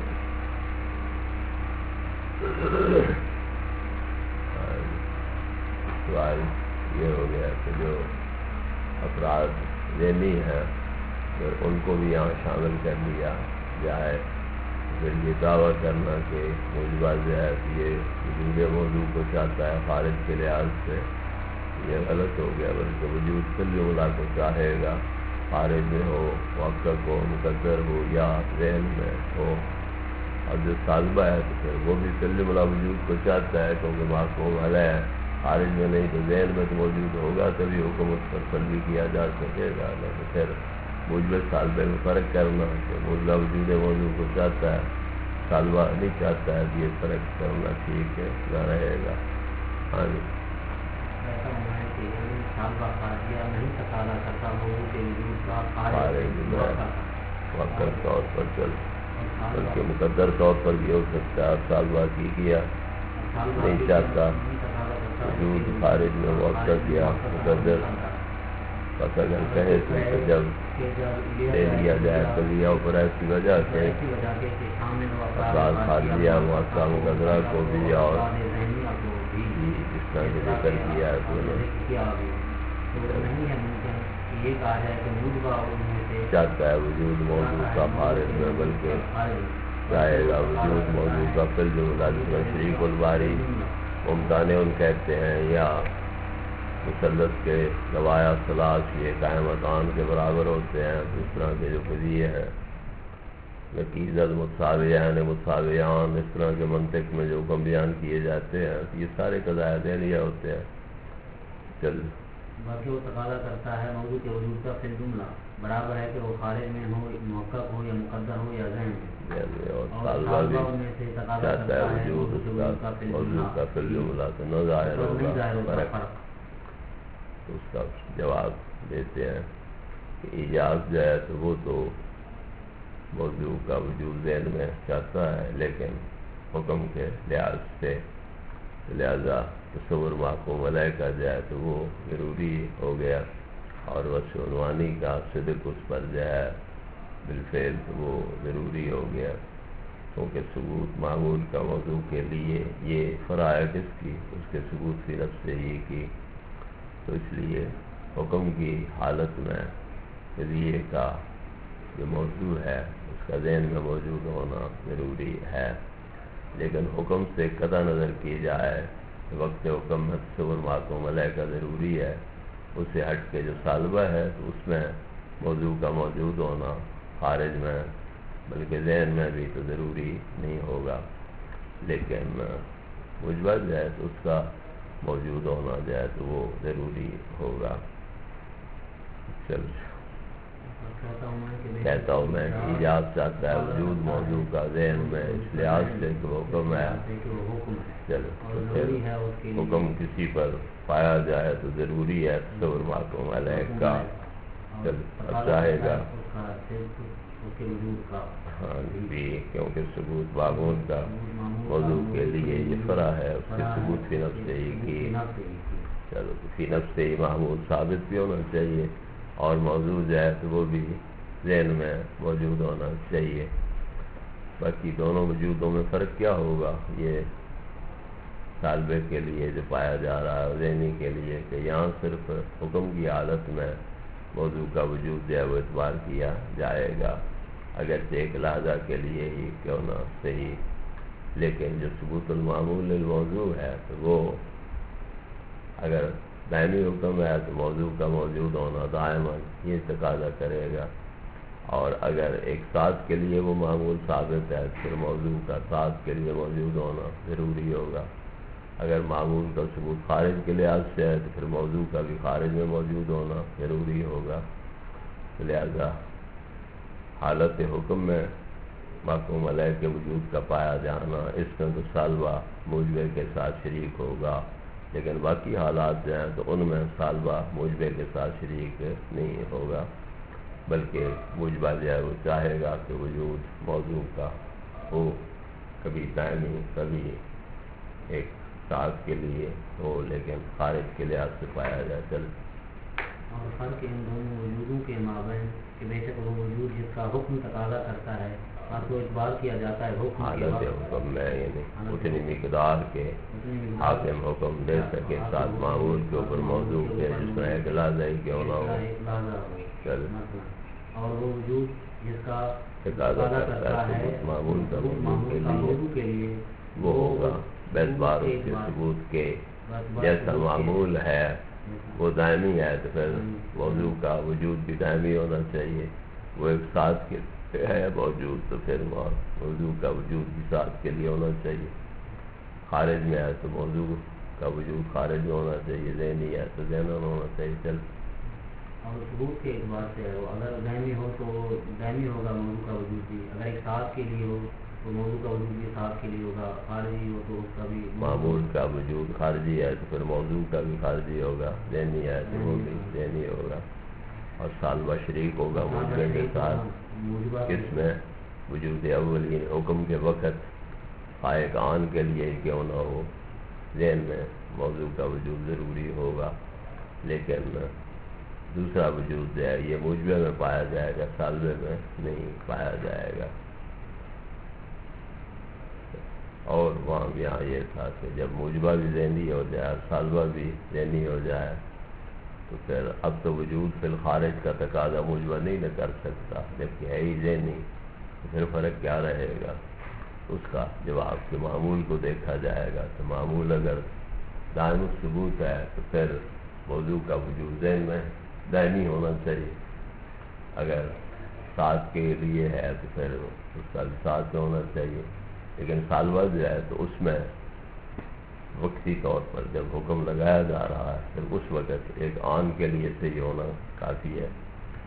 سوال یہ ہو گیا کہ جو افراد ذہنی ہیں اگر ان کو بھی یہاں شامل کر لیا جائے پھر یہ دعویٰ کرنا کہ موجودہ ذات یہ وجود موضوع کو چاہتا ہے خارج کے لحاظ سے یہ غلط ہو گیا، بلکہ وجود کل جملہ کو چاہے گا، خارج میں ہو، محقق ہو، مقدر ہو یا ذہن میں ہو۔ اور جو طالبہ ہے تو پھر وہ بھی کل جملہ وجود کو چاہتا ہے کیونکہ معقوم علیہ ہے، خارج میں نہیں تو ذہن میں تو موجود ہوگا تبھی حکم اس پر سلبی کیا جا سکے گا۔ لیکن پھر موجب طالبے میں فرق کرنا کہ موجودہ وجود موضوع کو چاہتا ہے، طالبہ نہیں چاہتا ہے، یہ فرق کرنا ٹھیک ہے نہ رہے گا۔ ہاں جی ایسا ہونا ہے کہ طالبہ خارجیہ نہیں تقاضا کرتا موضوع کے وجود کا خارج میں مؤکد طور پر چل بلکہ مقدر طور پر بھی ہو سکتا ہے۔ طالبہ کی کیا نہیں چاہتا وجود خارج میں مؤکد یا مقدر، بس اگر کہے تو جب لے لیا جائے قضیہ اوپر ایسی وجہ سے افراد خارجیہ مؤکد مقدرہ کو بھی اور جس طرح کے ذکر کیا ہے تو چاہتا ہے وجود موضوع کا خارج میں، بلکہ چاہے گا وجود موضوع کا فی الجملہ جس میں شریک الباری ممتنع کہتے ہیں یا مثلث کے زوایا ثلاث یہ قائمتان کے برابر ہوتے ہیں، اس طرح کے جو قضیے ہیں نقیضت متساویان متساویان اس طرح کے منطق میں جو حکم بیان کیے جاتے ہیں یہ سارے قضایا ذہنیہ ہوتے ہیں۔ چل باقی وہ تقاضا کرتا ہے موضوع کے وجود کا فی الجملہ برابر ہے کہ وہ خارج میں ہو، محقق ہو یا مقدر ہو یا ذہن میں، اور طالبہ بھی چاہتا ہے وجود اس کا موضوع کا فی الجملہ تو نہ ظاہر ہوگا فرق۔ تو اس کا جواب دیتے ہیں کہ ایجاز جو ہے تو وہ تو موضوع کا وجود ذہن میں چاہتا ہے لیکن حکم کے لحاظ سے، لہذا تصور محکوم علیہ کا جائے تو وہ ضروری ہو گیا، اور وصف عنوانی کا صدق اس پر جو ہے بالفعل تو وہ ضروری ہو گیا، کیونکہ ثبوت معمول کا موضوع کے لیے یہ فرع ہے کس کی، اس کے ثبوت فی نفس ہی کی، تو اس لیے حکم کی حالت میں قضیے کا جو موضوع ہے اس کا ذہن میں موجود ہونا ضروری ہے۔ لیکن حکم سے قطع نظر کی جائے وقت حکم میں تصور محکوم علیہ کا ضروری ہے، اس سے ہٹ کے جو سالبہ ہے تو اس میں موضوع کا موجود ہونا خارج میں بلکہ ذہن میں بھی تو ضروری نہیں ہوگا، لیکن مجبر جائے تو اس کا موجود ہونا جائے تو وہ ضروری ہوگا۔ چل کہتا ہوں میں کہ ایجاز چاہتا ہے وجود موضوع کا ذہن میں اس لحاظ سے کہ وہ حکم ہے، چلو تو پھر حکم کسی پر پایا جائے تو ضروری ہے تصور محکوم علیہ کا، چل چاہے گا ہاں جی، کیونکہ ثبوت معمول کا موضوع کے لیے یہ فرع ہے، اس کے ثبوت فی نفس ہی کی، چلو فی نفس ہی معمول ثابت بھی ہونا چاہیے اور موضوع جو ہے تو وہ بھی ذہن میں موجود ہونا چاہیے۔ باقی دونوں وجودوں میں فرق کیا ہوگا یہ طالبے کے لیے جو پایا جا رہا ہے ذہنی کے لیے کہ یہاں صرف حکم کی حالت میں موضوع کا وجود جو ہے وہ اعتبار کیا جائے گا، اگرچہ ایک لحظہ کے لیے ہی کیوں نہ صحیح، لیکن جو ثبوت المعمول للموضوع ہے تو وہ اگر دائمی حکم ہے تو موضوع کا موجود ہونا دائماً یہ تقاضا کرے گا، اور اگر ایک ساتھ کے لیے وہ معمول ثابت ہے تو پھر موضوع کا ساتھ کے لیے موجود ہونا ضروری ہوگا، اگر معمول کا ثبوت خارج کے لحاظ سے ہے تو پھر موضوع کا بھی خارج میں موجود ہونا ضروری ہوگا، لہذا حالت حکم میں محکوم علیہ کے وجود کا پایا جانا اس میں تو سالبہ موجبے کے ساتھ شریک ہوگا، لیکن باقی حالات جو ہیں تو ان میں سالبہ موجبے کے ساتھ شریک نہیں ہوگا، بلکہ موجبہ جو ہے وہ چاہے گا کہ وجود موضوع کا ہو، کبھی دائمی کبھی ایک ساتھ کے لیے ہو لیکن خارج کے لحاظ سے پایا جائے۔ چل اور فرق ان دونوں وجودوں کے مابین کہ بے شک وہ وجود جس کا حکم تقاضا کرتا ہے آپ کو اعتبار کیا جاتا ہے حکم حالت حکم میں یعنی اتنی مقدار کے حاکم حکم دے سکے ساتھ معمول کے اوپر موضوع کے جس میں ایک لازہ ہی کیوں نہ ہو چل اور وہ وجود جس کا تقاضا کرتا ہے ثبوت معمول کا موضوع کے لیے وہ ہوگا بیعتبار اس کے ثبوت کے جیسا معمول ہے وہ دائمی ہے تو پھر موضوع کا وجود بھی دائمی ہونا چاہیے. وہ ایک ساتھ کے ہے موجود تو پھر موضوع کا وجود بھی ساتھ کے لیے ہونا چاہیے. خارج میں ہے تو موضوع کا وجود خارج میں ہونا چاہیے. ذہنی ہے تو ذہن میں ہونا چاہیے. چل اور ثبوت کے اعتبار سے اگر دائمی ہو تو دائمی ہوگا موضوع کا وجود بھی. اگر ایک ساتھ کے لیے ہو تو موضوع کا وجود بھی ساتھ کے لیے ہوگا. خارجی ہو تو اس کا بھی معمول کا وجود خارجی ہے تو پھر موضوع کا بھی خارجی ہوگا. ذہنی ہے تو وہ بھی ذہنی ہوگا. اور سالبہ شریک ہوگا موجبہ کے ساتھ. کس میں وجود اولی حکم کے وقت خائق آن کے لیے کیوں نہ ہو ذہن میں موضوع کا وجود ضروری ہوگا. لیکن دوسرا وجود جو ہے یہ موجبہ میں پایا جائے گا, سالبہ میں نہیں پایا جائے گا. اور وہاں یہاں یہ تھا کہ جب موجبہ بھی ذہنی ہو جائے سالبہ بھی ذہنی ہو جائے تو پھر اب تو وجود فی الخارج کا تقاضا موجبہ نہیں نہ کر سکتا جبکہ ہے ہی ذہنی. تو پھر فرق کیا رہے گا اس کا جواب کے معمول کو دیکھا جائے گا. تو معمول اگر دائم الثبوت ہے تو پھر موضوع کا وجود ذہن میں دائمی ہونا چاہیے. اگر ساتھ کے لیے ہے تو پھر اس کا بھی ساتھ میں ہونا چاہیے. لیکن سالبہ جو ہے تو اس میں وقتی طور پر جب حکم لگایا جا رہا ہے پھر اس وقت ایک آن کے لیے صحیح ہونا کافی ہے.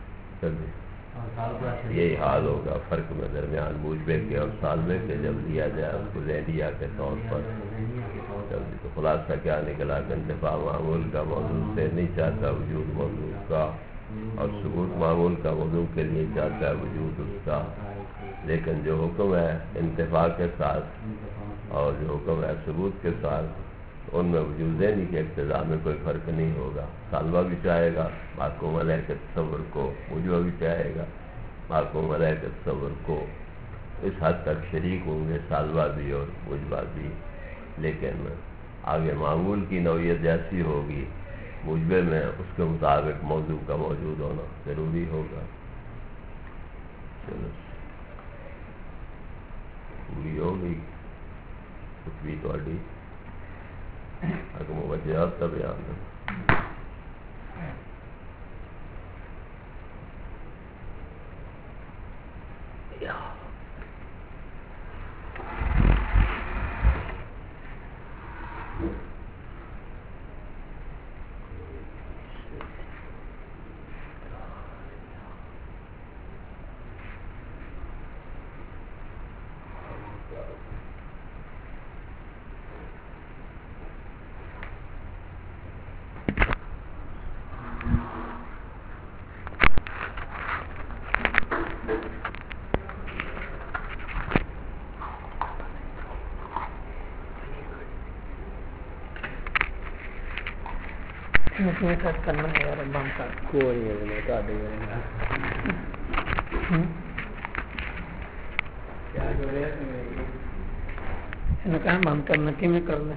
یہی حال ہوگا فرق میں درمیان موجبے کے اور سالبے کے جب لیا جائے اس کو ذہنیہ کے طور پر. تو خلاصہ کیا نکلا کہ انتفاع معمول کا موضوع سے نہیں چاہتا وجود موضوع کا, اور ثبوت معمول کا موضوع کے لیے چاہتا ہے وجود اس کا. لیکن جو حکم ہے انتفاع کے ساتھ اور جو حکم ہے ثبوت کے ساتھ ان میں وجود ذہنی کے اقتضاء میں کوئی فرق نہیں ہوگا. سالبہ بھی چاہے گا محکوم علیہ کے تصور کو, موجبہ بھی چاہے گا محکوم علیہ کے تصور کو. اس حد تک شریک ہوں گے سالبہ بھی اور موجبہ بھی. لیکن آگے معمول کی نوعیت جیسی ہوگی موجبے میں اس کے مطابق موضوع کا موجود ہونا ضروری ہوگا. چلو پوری ہو گئی کچھ بھی تھوڑی حکم و وجہات کا بیان ہے. کرنا ہے یار بم کا کوئی نہیں کر دے گا. کیا کر رہے ہیں ان کا بم کرنا کی میں کرنا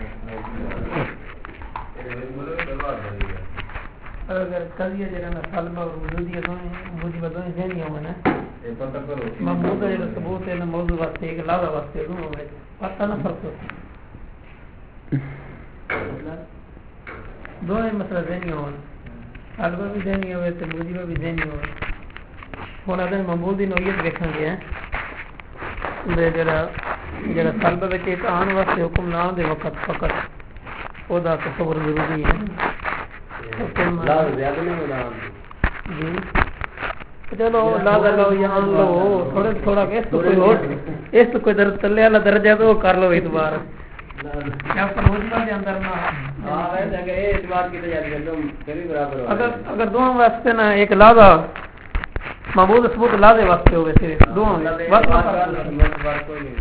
اگر کل یہ جگہ نہ سالبہ اور وجودی دونوں وجودی بدون ذہنی ہوں نا یہ پتہ کرو موضوع ہے ثبوت ہے موضوع واسطے ایک لازم واسطے دونوں میں پتہ نہ فرق دونوں مسئلہ ذہنی ہو سالبہ بھی ذہنی ہوئے تو موجبہ بھی ذہنی ہوئے. ہوں اگر معمول کی نوعیت دیکھیں گے جڑا جڑا سالبہ میں ایک آن واسطے حکم نہ دے وقت فقط وہ دا تصور ضروری ہے. جی چلو لازا لو یا آن لو تھوڑا تھوڑا اس تو کوئی اور اس تو کوئی در تلے والا درجہ تو کر لو اعتبار کیا موجبہ کے اندر نہ اگر اگر دونوں واسطے نا ایک لازا معمول ثبوت لازے واسطے ہوئے صرف دونوں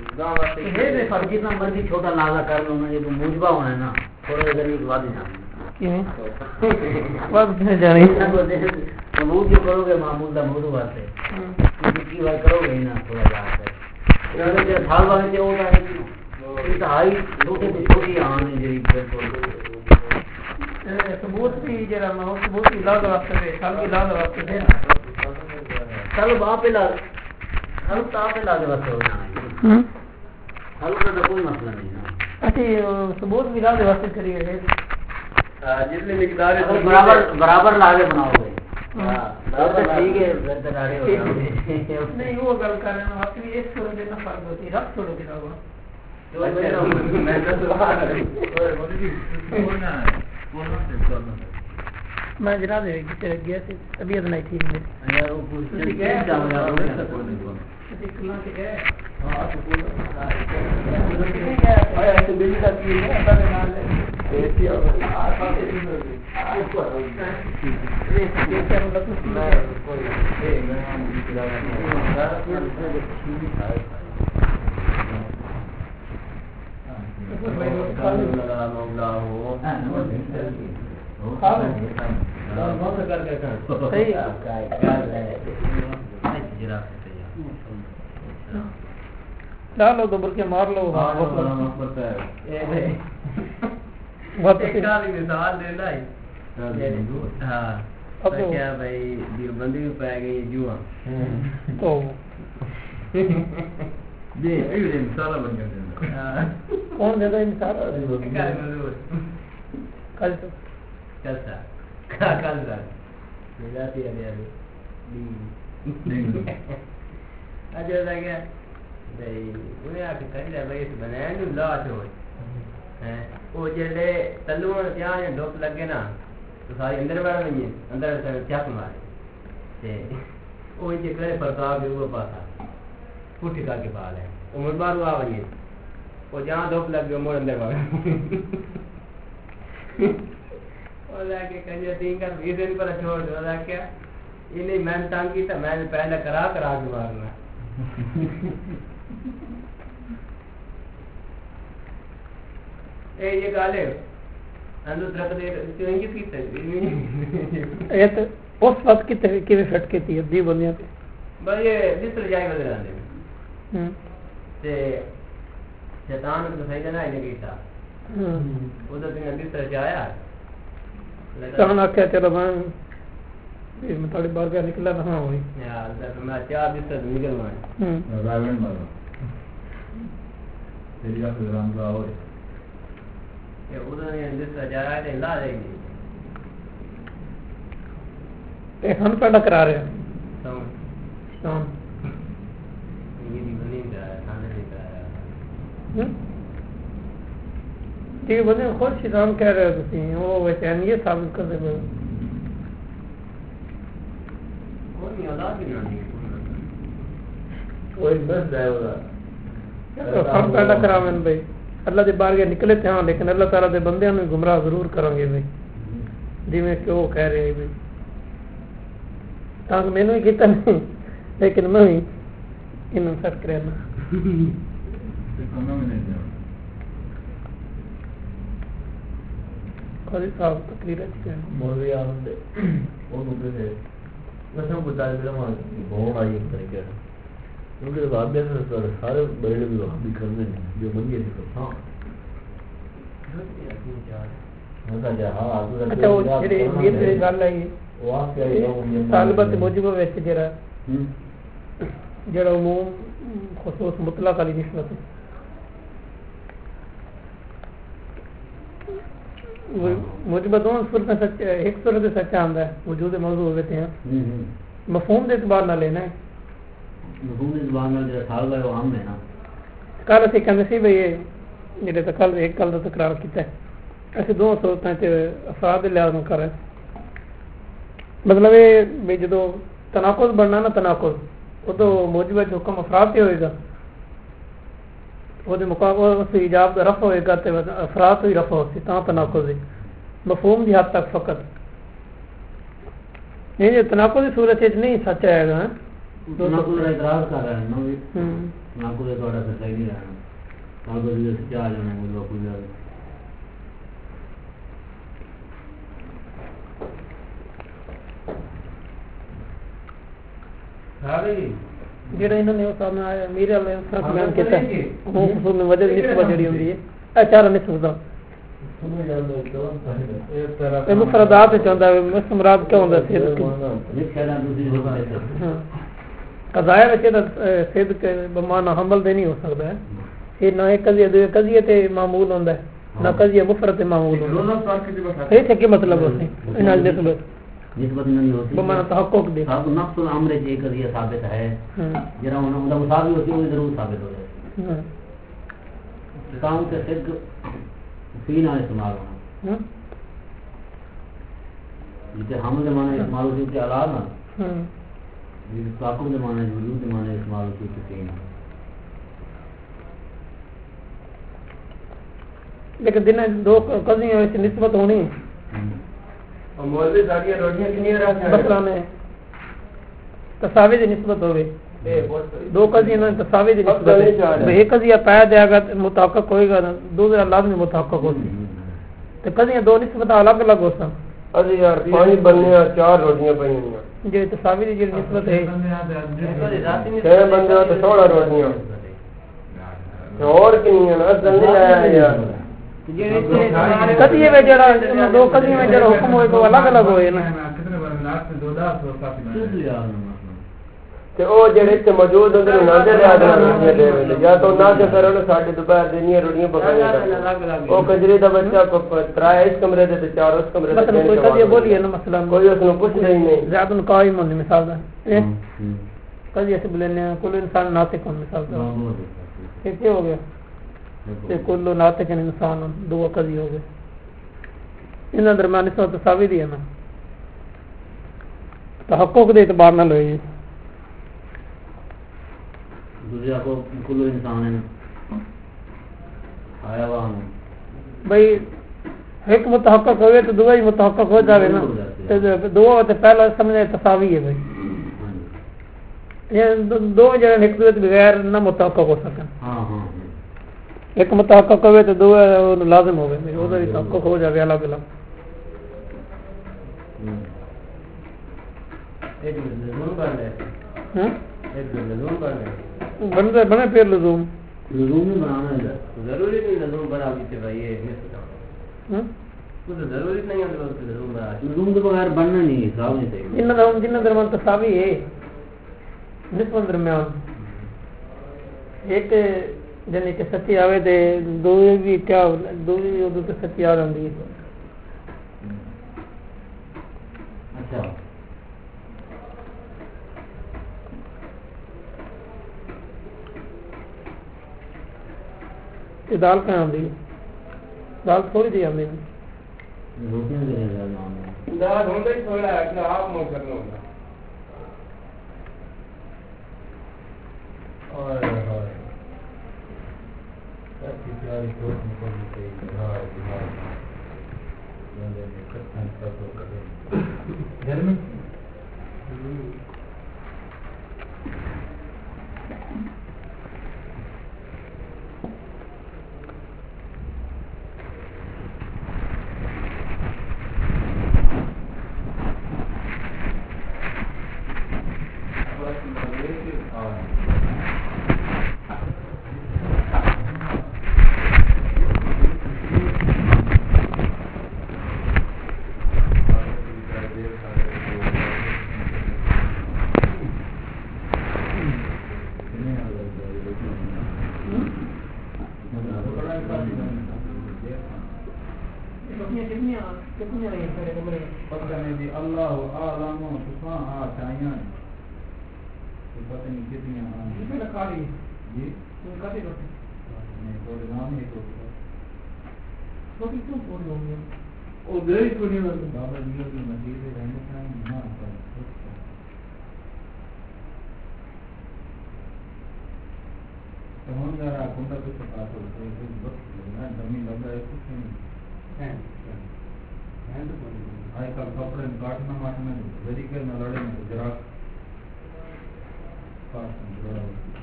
فرق جتنا مرضی چھوٹا لازا کر لو نا یہ موجبہ ہونا ہے نا تھوڑا ذریعہ وادی جانا کیویں بس نے جانی ثبوت جو کرو گے معمول دا موضوع واسطے کی وار کرو گے نا تھوڑا جا کے انہوں نے حال والے جو ہوتا ہے انتہائی چھوٹے سے چھوٹی آن ہے جی بالکل ثبوت بھی جڑا نہ ثبوت بھی لا دو واسطے ہے سال بھی لا دو واسطے ہے سال باپ لا سال تاپ لا دو واسطے ہونا ہے سال کا کوئی مسئلہ نہیں نا اچھا ثبوت بھی لا دو واسطے کریے گے جتنی مقدار ہے برابر برابر لا کے بناؤ گے ہاں ٹھیک ہے درارے ہو نہیں وہ گل کر رہے ہیں آپ بھی ایک چھوڑ دینا فرق ہوتی ہے رب چھوڑو گے ہوگا میں جناب گیا سی طبیعت نہیں ٹھیک میری ڈالو تو برکے مار لو مثال دینا ہاں کیا بھائی بندی بھی پی گئی جو کون دے دو مثال کل تو کل سا کل سا جاتی ہے اچھا کیا بھائی انہیں آ کے کہہ دیا بھائی اس بنایا نہیں لا چھوڑ وہ جلے تلو پیاز ڈوپ لگے نا تو ساری اندر بڑھ گئی اندر چک مارے وہ جی کرے پرتاپ کے وہ پاسا پٹھی کر کے پا لے وہ مڑ بار آ گئی وہ جہاں ڈوپ لگ گئے مڑ اندر بڑھ وہ لے کے کہیں تین کر بیس دن پر چھوڑ دو کیا یہ نہیں میں تنگ کی تو میں پہلے کرا کرا کے مارنا اے یہ گالے اندر ترک دے چونگی کی تے یہ تو اس وقت کی تے کی فٹ کے تھی دی بنیا تے بھائی یہ جس طرح جائے بدل آندے ہم تے شیطان کو صحیح جنا ہے کیتا ادھر دن جس طرح جایا شیطان آکھیا چلو میں یہ مطلب بار کا نکلا نہ ہوئی یار میں چار دن تک نکل میں ہم راون مارو تیری اپ رام کا ہوئے یہ ادھر نے جس طرح جایا تے لا دے گی اے ہم پیدا کرا رہے ہیں تو شام یہ بھی بنی گیا کھانے نہیں کرایا ٹھیک بندے خود شیطان کہہ رہے ہو تسی وہ ویسے یہ ثابت کر دے کوئی اولاد بھی نہیں کوئی بس ڈرائیور ہم پیدا کراویں بھائی اللہ دے بار گئے نکلے تھے ہاں لیکن اللہ تعالیٰ دے بندیاں نے گمراہ ضرور کریں گے بھائی جی میں کہ وہ کہہ رہے ہیں بھائی تاکہ میں نے ہی کیتا نہیں لیکن میں ہی انہوں سٹ کرے نا قاضی صاحب تقریر اچھی ہے مولوی آمد دے وہ نکلے تھے ویسے بتا دے رہا ہوں بہت آئی ایک طریقے سے کیونکہ وہابی سارے بڑے بھی وہابی کرنے جو بنی ہے ہاں اچھا وہ جڑے یہ گل ہے طالبت موجب وچ جڑا جڑا عموم خصوص مطلق علی نسبت موجب دونوں صورت سچ ایک صورت سچا آندا ہے وجود موضوع ہوتے ہیں مفہوم دے اعتبار نہ لینا ہے مفہوم دے اعتبار نہ جو حال ہے وہ عام ہے نا کل سے کہندے سی بھئی جڑے تو کل ایک کل دا تکرار کیتا ہے ایسے دو صورتیں تے افراد دے لحاظ کر رہے مطلب یہ بھی جدو تناقض بننا نا تناقض وہ تو موجب حکم افراد سے ہوئے گا وہ مقابل سے ایجاب کا رفع ہوئے گا تے افراد سے رفع ہوتی تاں تناقض ہے مفہوم دی حد تک فقط نہیں یہ تناقض کی صورت نہیں سچ آئے گا تناقض کا اعتراض کر رہے ہیں نا تناقض تھوڑا سا صحیح نہیں رہنا تناقض جو سچا آ جانا وہ کوئی جڑا انہوں نے سامنے آیا میرے والے فرق بیان کیتا ہے وہ اصول میں وجہ نسبت جڑی ہوندی ہے اے چار نسبت دا اے مفردات چوندا ہے مستمراد کیوں ہوندا ہے قضایا وچ صد کے بمعنی حمل دے نہیں ہو سکدا ہے یہ نہ ایک قضیہ دو قضیہ تے معمول ہوندا ہے نہ قضیہ مفرد معمول ہوندا ہے یہ کیا مطلب ہے انہاں نسبت نسبت نہیں ہوتی بمعنی تحقق دے صاحب نفس الامر جے قضیہ ثابت ہے جڑا انہاں دا مساوی ہوتی ہے وہ ضرور ثابت ہو جائے کام کے صدق فی نہ استعمال ہونا یہ حمل کے معنی استعمال ہوتی ہے علاوہ نہ یہ تحقق کے معنی وجود کے معنی استعمال ہوتی ہے فی نہ لیکن دن دو قضیہ وچ نسبت ہونی مولوی ساڈیاں روٹیاں کنیاں رکھیاں مثلا نے تساوی دی نسبت ہوے دو قضیہ نے تساوی دی نسبت ہے ایک قضیہ پایا جائے گا متحقق ہوئے گا دوسرا لازمی متحقق ہوتی تو قضیہ دو نسبت الگ الگ ہو سن ارے یار پانی بننے چار روٹیاں پئیاں جو تساوی دی جڑی نسبت ہے چھ بندے تو سولہ روٹیاں اور کنیاں اصل نہیں آیا یار قضیے میں جڑا دو قضیے میں جڑا حکم ہوئے تو الگ الگ ہوئے نا تے او جڑے تے موجود ہوندے نے ناظر یاد روٹیاں دے ویلے یا تو ناظر کرن ساڈے دوپہر دینیاں روٹیاں پکایا او کجری دا بچہ کو ترائے اس کمرے دے تے چار اس کمرے دے مطلب کوئی قضیہ بولی ہے نا مثلا کوئی اس نو پوچھ نہیں نہیں زیادہ قائم ہونے مثال دا قضیہ سے بولنے کل انسان ناطق ہونے مثال دا یہ کیا ہو گیا تے کل ناطق انسان دو قضیہ ہو گئے انہاں درمیان نسبت تساوی دی ہے نا تحقق دے اعتبار نہ لوئی دوسرا کو کلو انسان ہے آیا وہاں بھئی ایک متحقق ہوئے تو دو ہی متحقق ہو جاوے نا دو تے پہلا سمجھے تساوی ہے بھئی یہ دو جڑے ایک دوسرے بغیر نہ متحقق ہو سکن ہاں ہاں ایک متحقق ہوئے تو دو لازم ہوئے وہ تو تحقق ہو جاوے الگ الگ ایک لزوم کر لے ایک لزوم کر لے بندے بنے پھر لزوم لزوم نہیں بنانا ہے ضروری نہیں لزوم بنا بھی تے بھائی یہ ہاں تو ضروری نہیں ہے کہ لزوم بنا لزوم کے بغیر بننا نہیں حساب نہیں صحیح جنہ دا جنہ درمیان تساوی ہے نسبت درمیان ایک جنے کہ سچی آوے تے دو بھی کیا دو بھی ادو تے سچی آ جاندی ہے اچھا یہ دال کہاں آندی ہے دال تھوڑی دی آندی ہے روٹیاں دے رہے ہیں دال ہوندا ہی تھوڑا ہے کہ آپ مو کرنا ہوگا اور اور سچی پیاری کوٹ میں کوئی کوئی گھر گھر بندے نے کتنا سب کرے گھر میں اللہ عالم تساں آ چاہیاں پتہ نہیں کتنی آن کھالی جی کھالی روٹی نہیں کوئی نام نہیں کوئی روٹی کیوں تھوڑی ہو گئی او گئی تھوڑی ہو گئی بابا جی کی مسجد ہے رہنے کا نہ پر تو ہم ذرا کنڈا کو پتا تو کوئی وقت نہ زمین لگا ہے کچھ نہیں ہے آج کل کپڑے کاٹنا مارنا طریقے میں لڑے میں جراک کاٹنا جڑا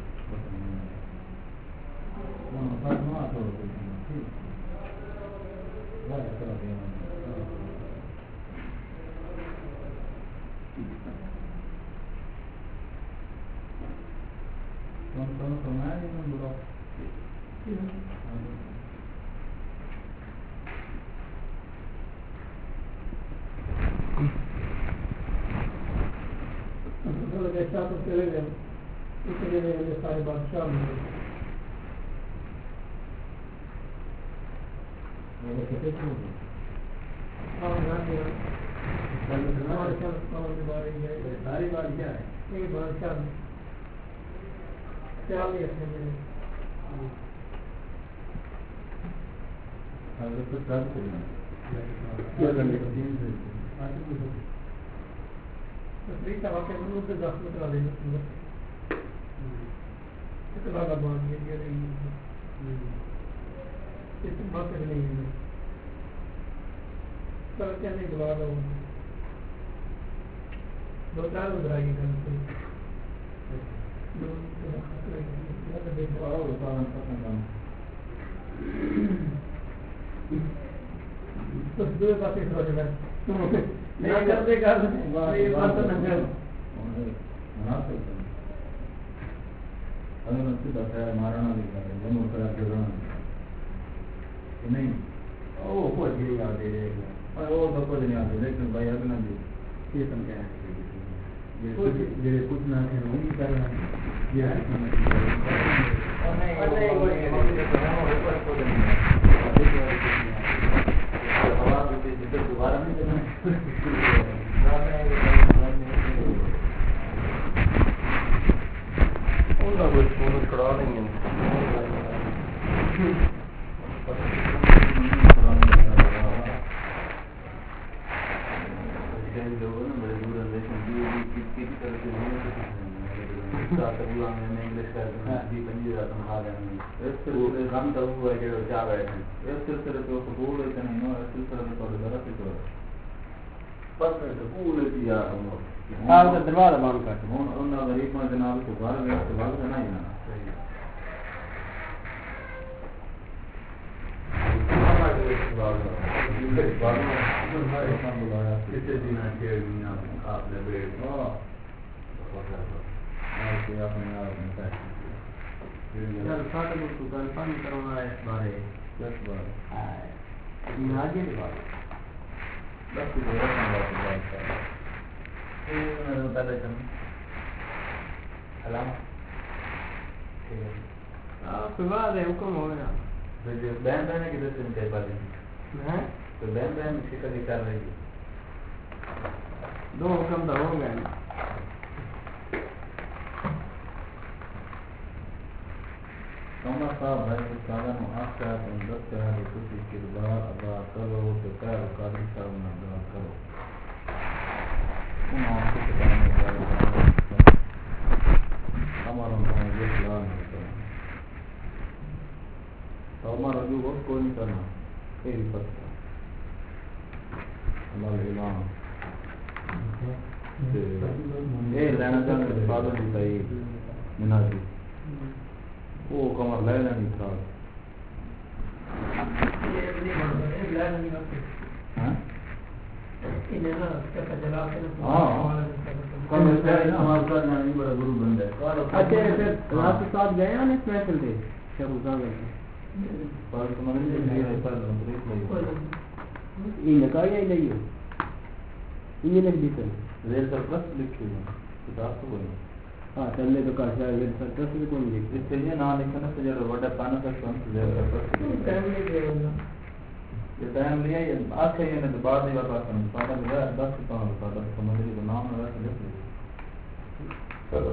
وہ کاٹنا تو ٹھیک وہ کرا دیا نے فرمایا نہیں میں بڑا تو چلے گئے سارے بادشاہ ساری بات کیا ہے بادشاہ طریقہ واقع سے دس متر دینا اتنا کا بات یہ اس بات نہیں ہے پر کیا نہیں بلا رہا ہوں دو چار بدرائی گھر سے تو دو پاس ہو جائے نہیں کرتے کر مارنا نہیں وہ آتے لیکن بھائی اگنا بھی یہ سمجھا کچھ نہ کرنا دوبارہ نہیں کرنا کرا لیں گے دروازہ بند کر غریب جناب کو باہر کرنا ہی نہ حکم ہو گیا بہن بہن کدھر سے نکل پا رہی تو بہن بہن شکل کر رہی ہے دو حکم تو ہو گئے کمر صاحب بھائی کو سالن آپ کا دس چاہے کسی کردار ادا کرو تو خیر قادری صاحب نے ادا کرو ان آپ کو کتانے کا ہمارا نام یہ پلان ہے تو ہمارا جو وقت کوئی نہیں کرنا پھر پتہ اللہ اعلان یہ لینا چاہتے ہیں فادر جی صحیح مناجی وہ کمر لے لینی تھا بڑا گرو بن جائے ساتھ گئے نا اسپیشل ڈے ریل سرپلس لکھی ہے کتاب تو بنی ہاں چلنے تو کر جائے ریل سرپلس بھی کون لکھی اس کے لیے نام لکھنا تو جو بڑا پانا کا شون ریل سرپلس یہ ٹائم لیا یہ آج کہیے نا تو بعد نہیں بتا کرنا پانا لیا دس پانا بتا دس سمجھ لی تو نام لگا کے لکھ لیا چلو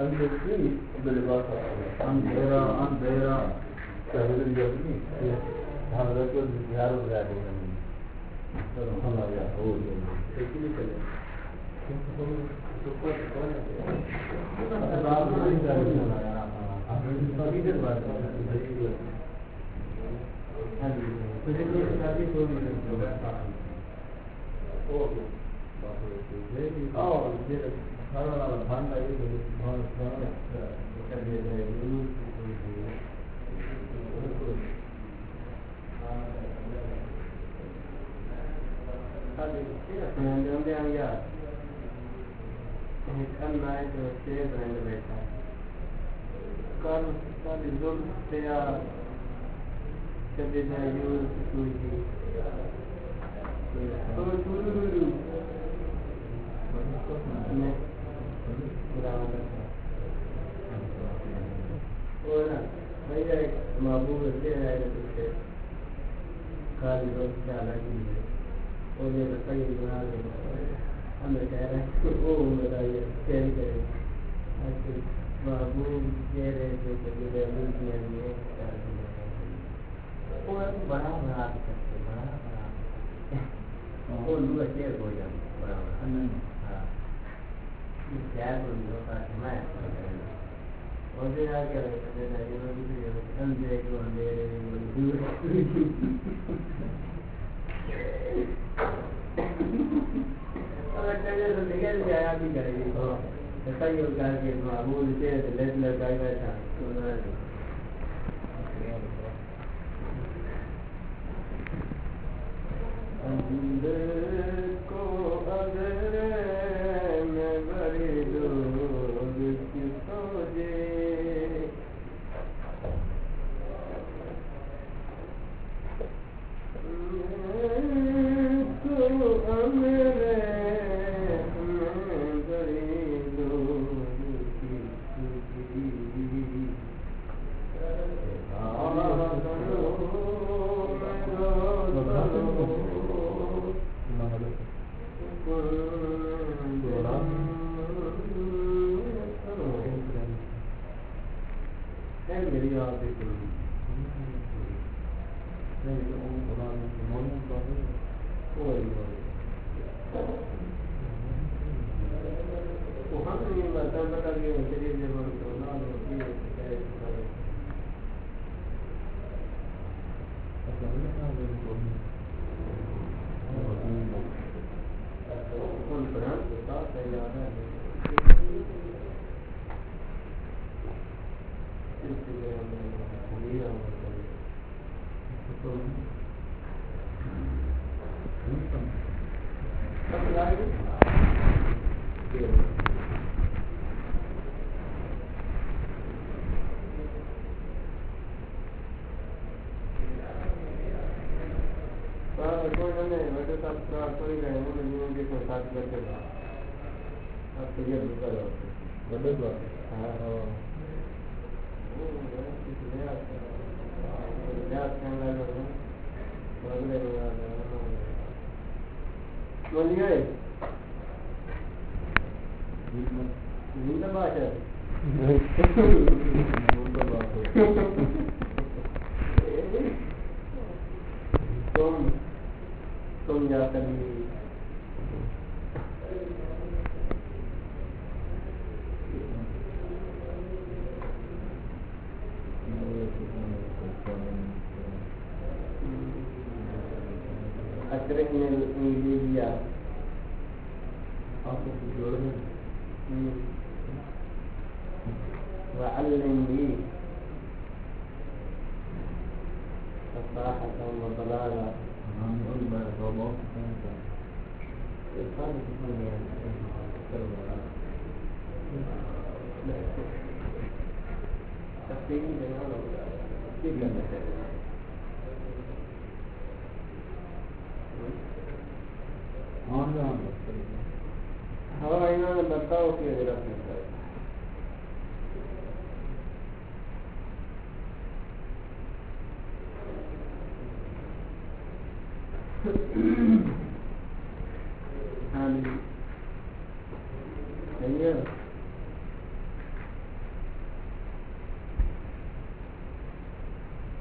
اندھیرا اندھیرا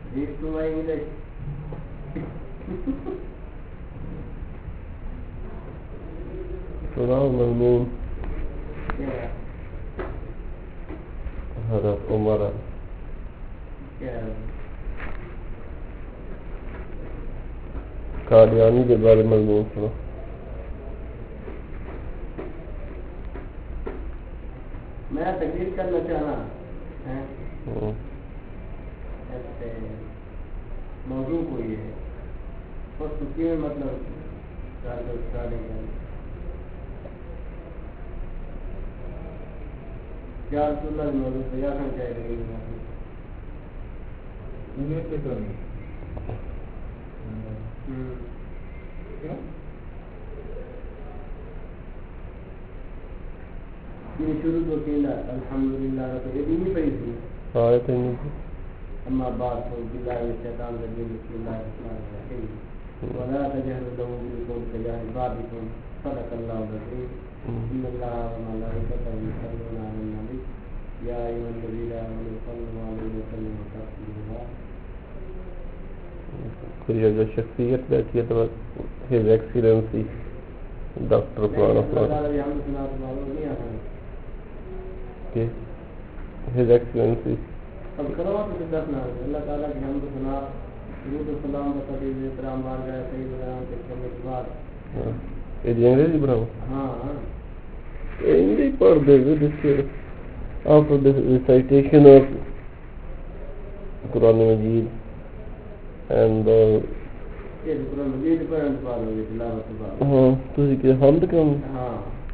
ایک تو میں ملے سناؤ مضمون حضرت عمر قادیانی کے بارے میں مضمون سنو. میں تقریر کرنا چاہنا ہے موضوع کو یہ ہے اور سکی میں مطلب کیا رسول اللہ موضوع تیار کرنا چاہیے شروع تو کیلا الحمدللہ رب العالمین پڑھی تھی آیت نہیں تھی. اما بعد بالله من الشیطان الرجیم بسم اللہ الرحمن الرحیم ولا تجهروا له بالقول كجهر بعضكم صدق الله العظيم ان الله وملائكته يصلون على النبي يا ايها الذين امنوا صلوا عليه وسلموا تسليما. کوئی اگر شخصیت بیٹھی ہے تو ہز ایکسیلنسی ڈاکٹر پرانا کہ ہز ایکسیلنسی اب کرو تو دس نہ اللہ تعالیٰ کی حمد و ثنا درود و سلام بتاتے ہوئے احترام بار گئے صحیح بیان کے کرنے کے بعد یہ انگریزی بناؤ ہاں ہاں انگلش پڑھ دے دس آفٹر the recitation of قرآن مجید and uh, یہ قرآن مجید پڑھنے کے بعد ہوگی تلاوت کے بعد ہاں تسی کہ حمد کرم ہاں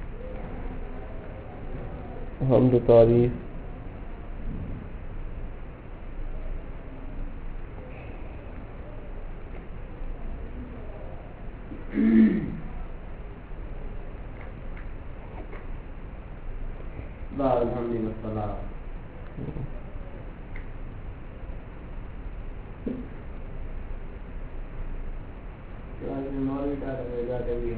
حمد و تعریف بعد الحمد والصلاة مولوی ڈاکٹر رضا دیوی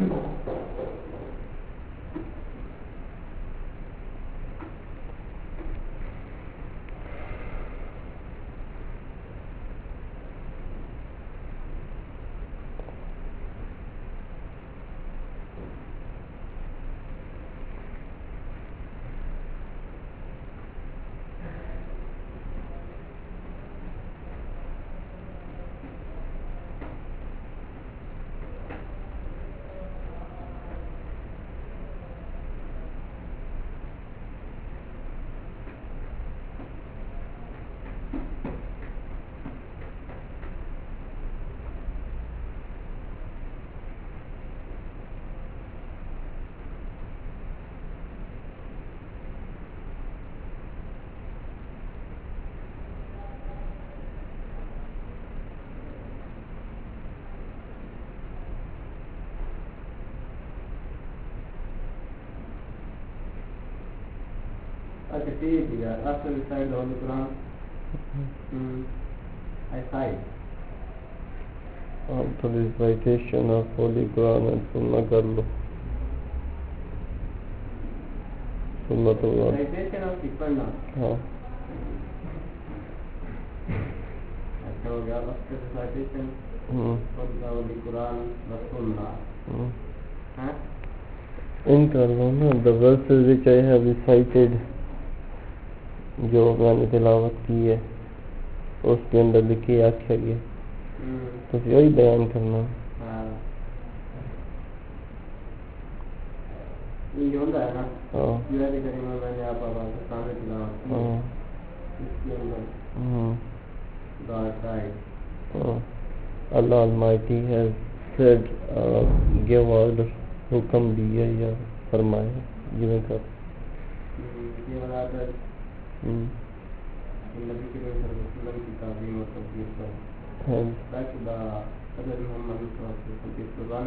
اچھا ٹھیک ہے یار آپ سے ریسائڈ ہولی قرآن ایسائی after the recitation of Holy Quran and Sunnah کر لو سنت اللہ ریسائٹیشن آپ کی پڑھنا ہاں اچھا ہو گیا آپ سے ریسائٹیشن ہولی قرآن و سنہ ہاں ان کر لو نا the verses which I have recited جو میں نے تلاوت کی ہے اس کے اندر لکھی آخیا گیا تو یہی بیان کرنا یہ ہوتا ہے نا ہاں یہ کریمہ میں نے آپ آواز سامنے تلاوت کی اس کے اندر God side Allah Almighty has said uh, give order حکم دیا یا فرمایا جویں کر یہ بات ہے نبی کریم صلی اللہ علیہ وسلم کی تعظیم و توقیر پر تاکہ با حضرت محمد صلی اللہ علیہ وسلم کی قربان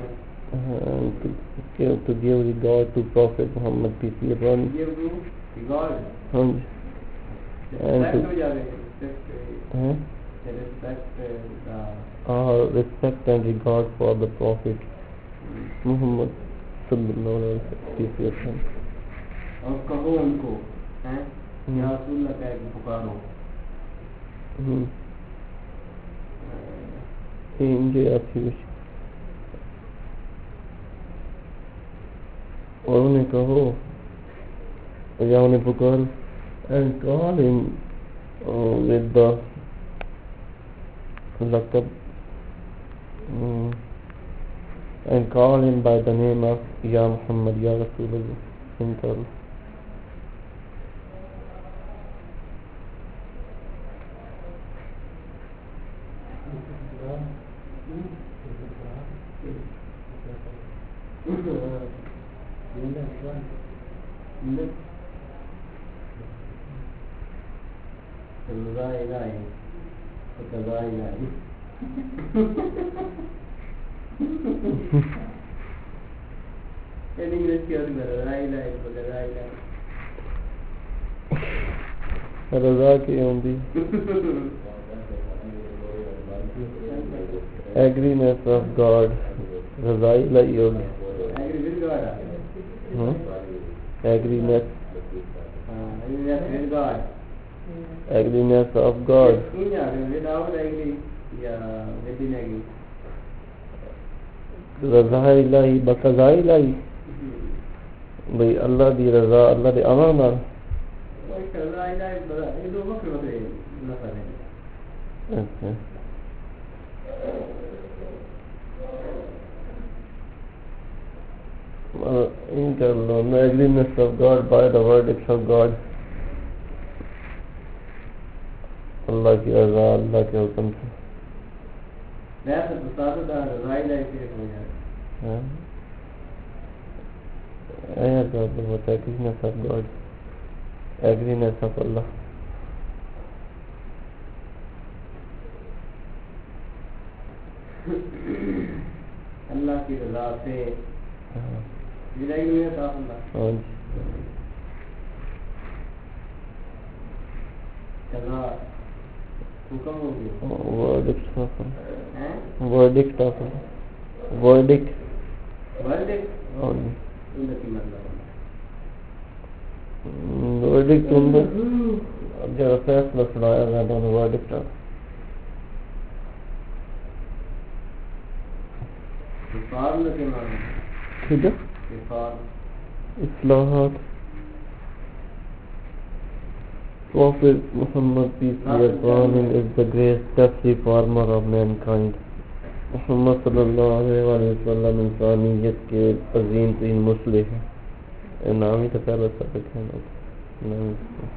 to give regard to Prophet Muhammad peace be upon him give you regard and to huh? respect the uh, respect and regard for the Prophet Muhammad sallallahu alaihi wasallam peace be upon him اور کہو ان کو یا رسول اللہ کہہ کے پکارو انجے آتی اور انہیں کہو یا انہیں پکار and call him uh, with the laqab um, and call him by the name of Ya Muhammad Ya Rasulullah and call رضا کی ہوندی agreement of God رضا الہی ہوگی agreement agreement of God رضا الہی بقضاء الہی بھئی اللہ دی رضا اللہ دے امر نال اچھا ان کر لو no agreement of God by the verdicts of God اللہ کی رضا اللہ کے حکم سے ایا تو بتا agreement of God agreement of Allah اللہ کی رضا سے جلائی ہوئی ہے صاحب اللہ ہاں جزا حکم ہو گیا verdict of verdict of verdict verdict اور ان کی مطلب verdict ان جو فیصلہ سنایا گیا تھا verdict of فارم کے معنی ٹھیک ہے اصلاحات Prophet Muhammad peace be upon him is the greatest reformer of mankind. محمد صلی اللہ علیہ وسلم انسانیت کے عظیم ترین مصلح ہیں. نام ہی تو پہلے سبق ہے نام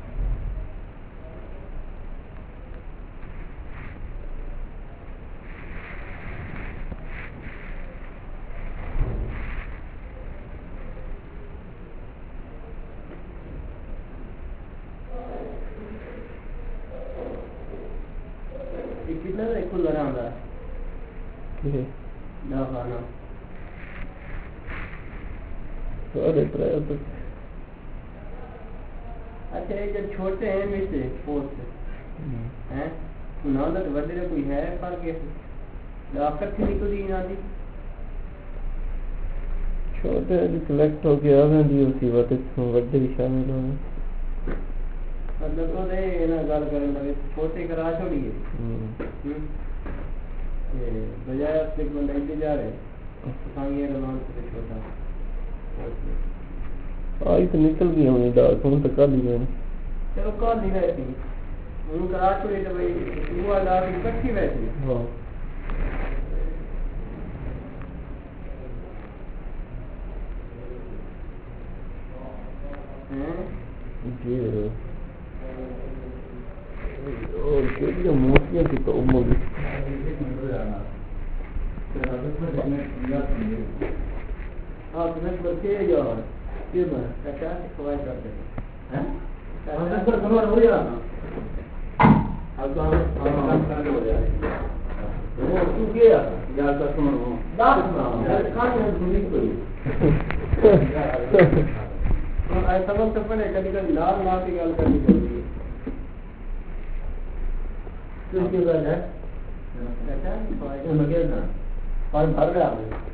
اچھا یہ جب چھوٹے ہیں میں سے پوسٹ ہیں انہوں نے وڈے کوئی ہے فرق ہے ڈاکٹر کی نکل دی نہ دی چھوٹے جو کلیکٹ ہو کے آ گئے دی اسی وقت وڈے بھی شامل ہوں مطلب تو دے نا گل کرن لگے چھوٹے کرا چھوڑیے بجائے اپنے بندہ ہی جا رہے سانگی کا نام سے چھوٹا آئی تو نکل گئی ہونی ڈاک ہوں تو کر لی گئے چلو کر لی گئے تھی ان کرا چھوڑی تو بھائی وہ ڈاک اکٹھی بیٹھی ہاں جی اور کیلئے موسیاں کی تو امو بھی ہاں تمہیں بچے جاؤ کیوں میں کچا سوائی کرتے ہیں ہاں پر کنور ہو جا اب تو ہم کام ہو جائے وہ تو کیا یا کسٹمر ہو داس نہ کھانے میں نہیں کوئی اور ایسا وقت پڑے کبھی کبھی لال لا کی گل کرنی پڑتی ہے کیوں کیوں گل ہے کچا سوائی مگر نا اور بھر گیا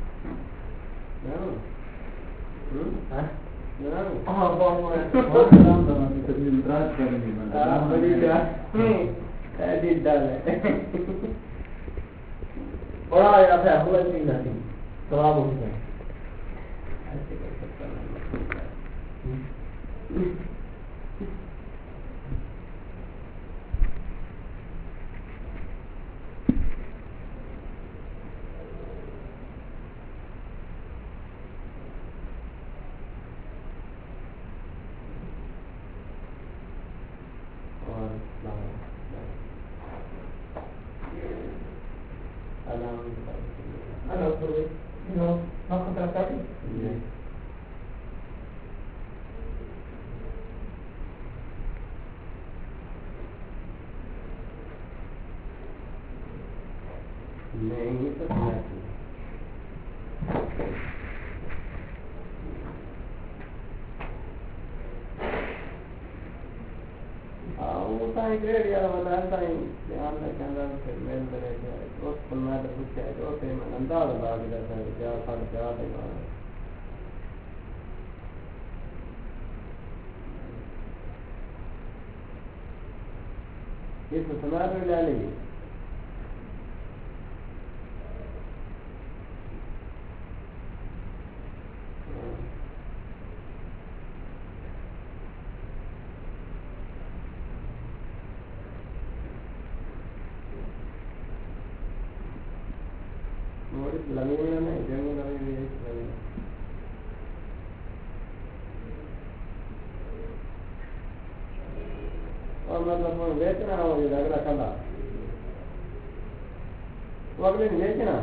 ہاں بہت بہت نام دانا کی تبدیل راج کرنے کی منا بڑی جا ایڈٹ ڈال ہے بڑا آیا تھا اپنا بھی نہیں ثواب ہو گیا ایسے کر سکتا نہیں نہیں تو گریڈیا والا دھیان رکھنا پھر میل کرے دوست میں تو پوچھا دوست میں انداز لا کے رکھا کیا ساڑھے چار دے یہ تو سنا تو لے لیجیے اور مطلب بیچنا ہو اگلا کلا وہ اگلے نہیں بیچنا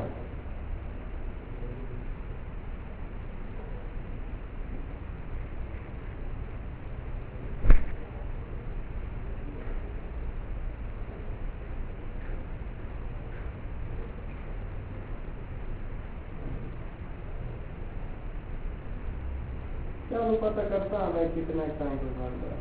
چلو پتہ کرتا ہوں میں کتنا ٹائم کو بن رہا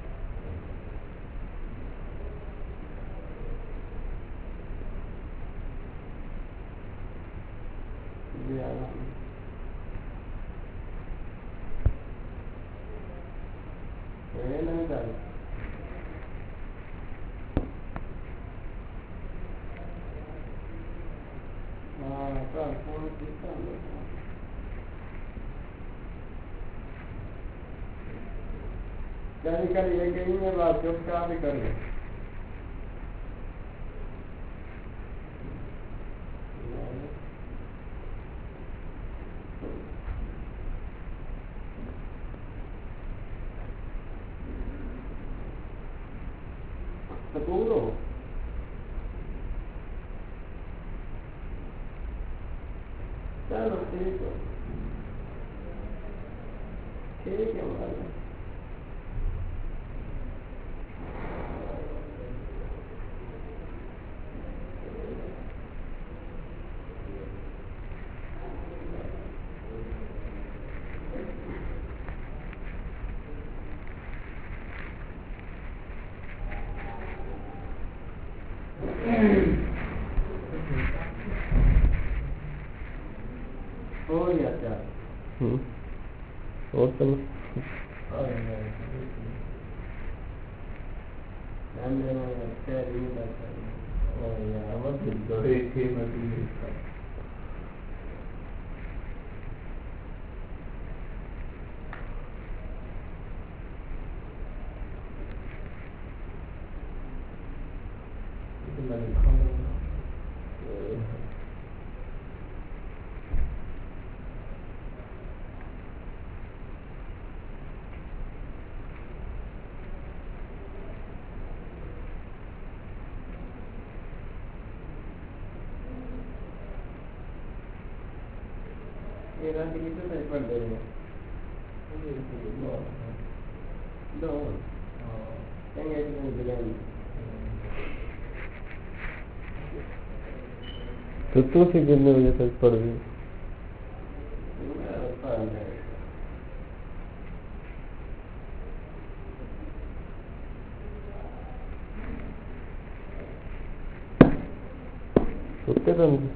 کہیں کر یہ کہیں میں بات چپ کا بھی کر لیں سکول ہو چلو ٹھیک ہے ٹھیک ہے مولانا اور چلو یہ رات کی تو نہیں پڑھ دے رہے ہیں دو کہیں ایک دن بلائیں تو تو سے کتنے بجے تک پڑھ گئی؟ سوتے تو نہیں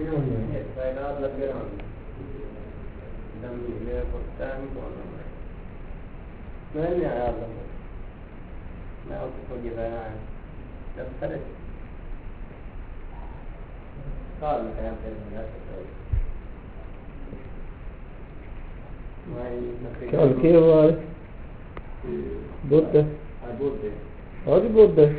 کائنات لگے رہا دم میرے کو ٹائم کون ہے میں نہیں آیا میں اس کو یہ رہنا ہے جب سر کال میں پھر کیا کیا ہوا ہے بہت ہے اور بھی بہت ہے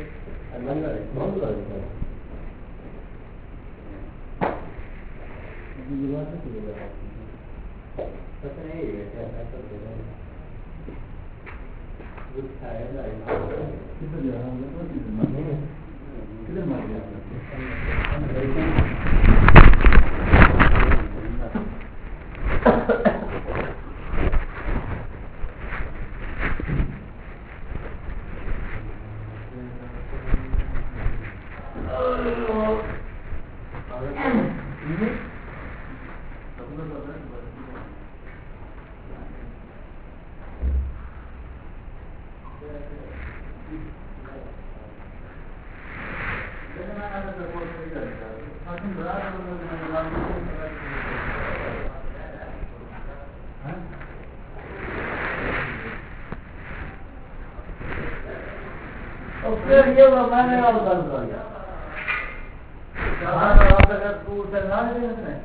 یہ میں نے آپ کر دیا جہاں آپ کا تو چلنا نہیں ہے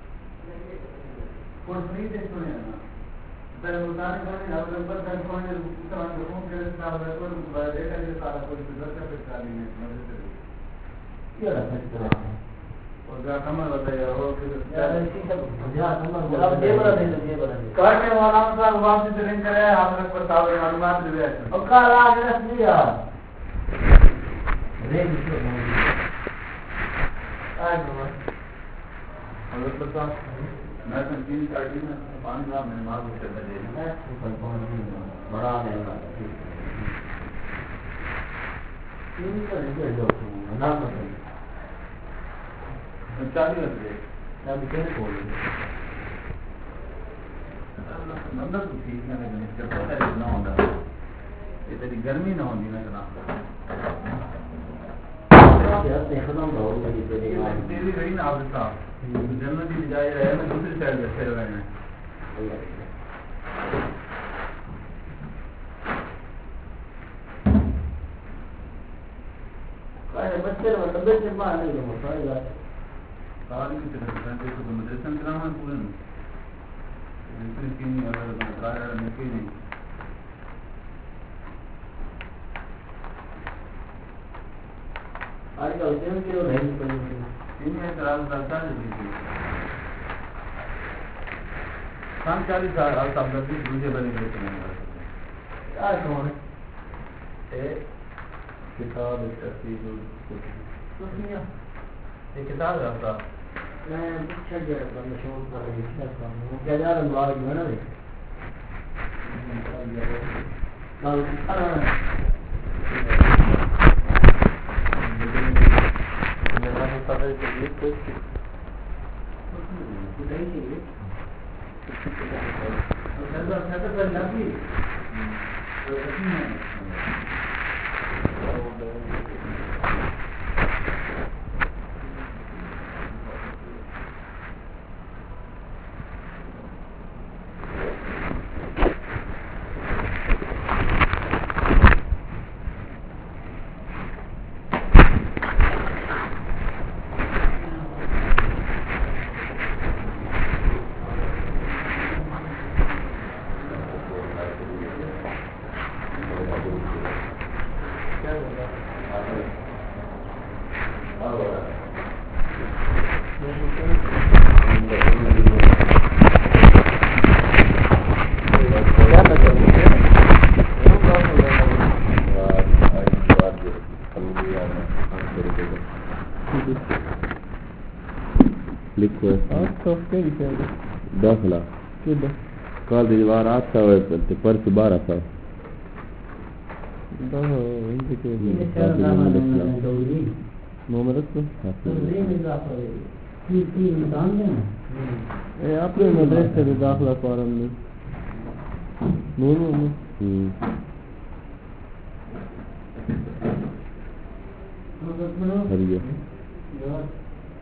کوئی نہیں دیکھ رہے ہیں پر مطالعہ کرنے اور نمبر دس ہونے تو ہم کو کے ساتھ ہے تو دیکھا یہ سارا کوئی گزر کا پہچانی ہے مدد یہ رہا ہے اور جا کمر بتایا اور پھر یا کمر اب یہ بڑا دے دے بڑا دے کہنے والا صاحب واپس رنگ کرے آپ نے پتہ ہے معلومات دے اور کل آج رسمی ہے رنگ تو آج اور پتہ میں تین کاٹی میں پانچ لاکھ میں مار کے بجے میں بڑا ہے تین کا ہے جو نا پتہ چالی لگے چالی کیسے بول نمبر تو ٹھیک ہے لیکن جب پتہ ہے نہ ہوتا یہ تیری گرمی نہ ہوتی نا جناب ختم ہو گئی تیری رہی نا آپ صاحب جنت کی جائے رہے نا دوسری سائڈ سے پھر رہے ہیں کہے بچے نے طبیعت سے باہر نہیں ہو سارے جاتے ساری کی طرف سے تو مدرسہ کرنا ہے پورے میں اتنی کینی اگر مطالعہ میں کینی آج کا اسم کیوں نہیں پڑھی تین اعتراض کرتا ہے سام چالیس سال آپ سب لگی دوسرے بنے گئے کیا کون ہے کتاب تفسیر القرآن یہ کتاب ہے آپ کا میں پوچھا گیا تھا میں شوق کر رہی تھی وہ کیا جا رہا ہے میں نا داخلہ کال دیوار آٹھ سو پرس بارہ سو اپنے مدرسے سے داخلہ فارم میں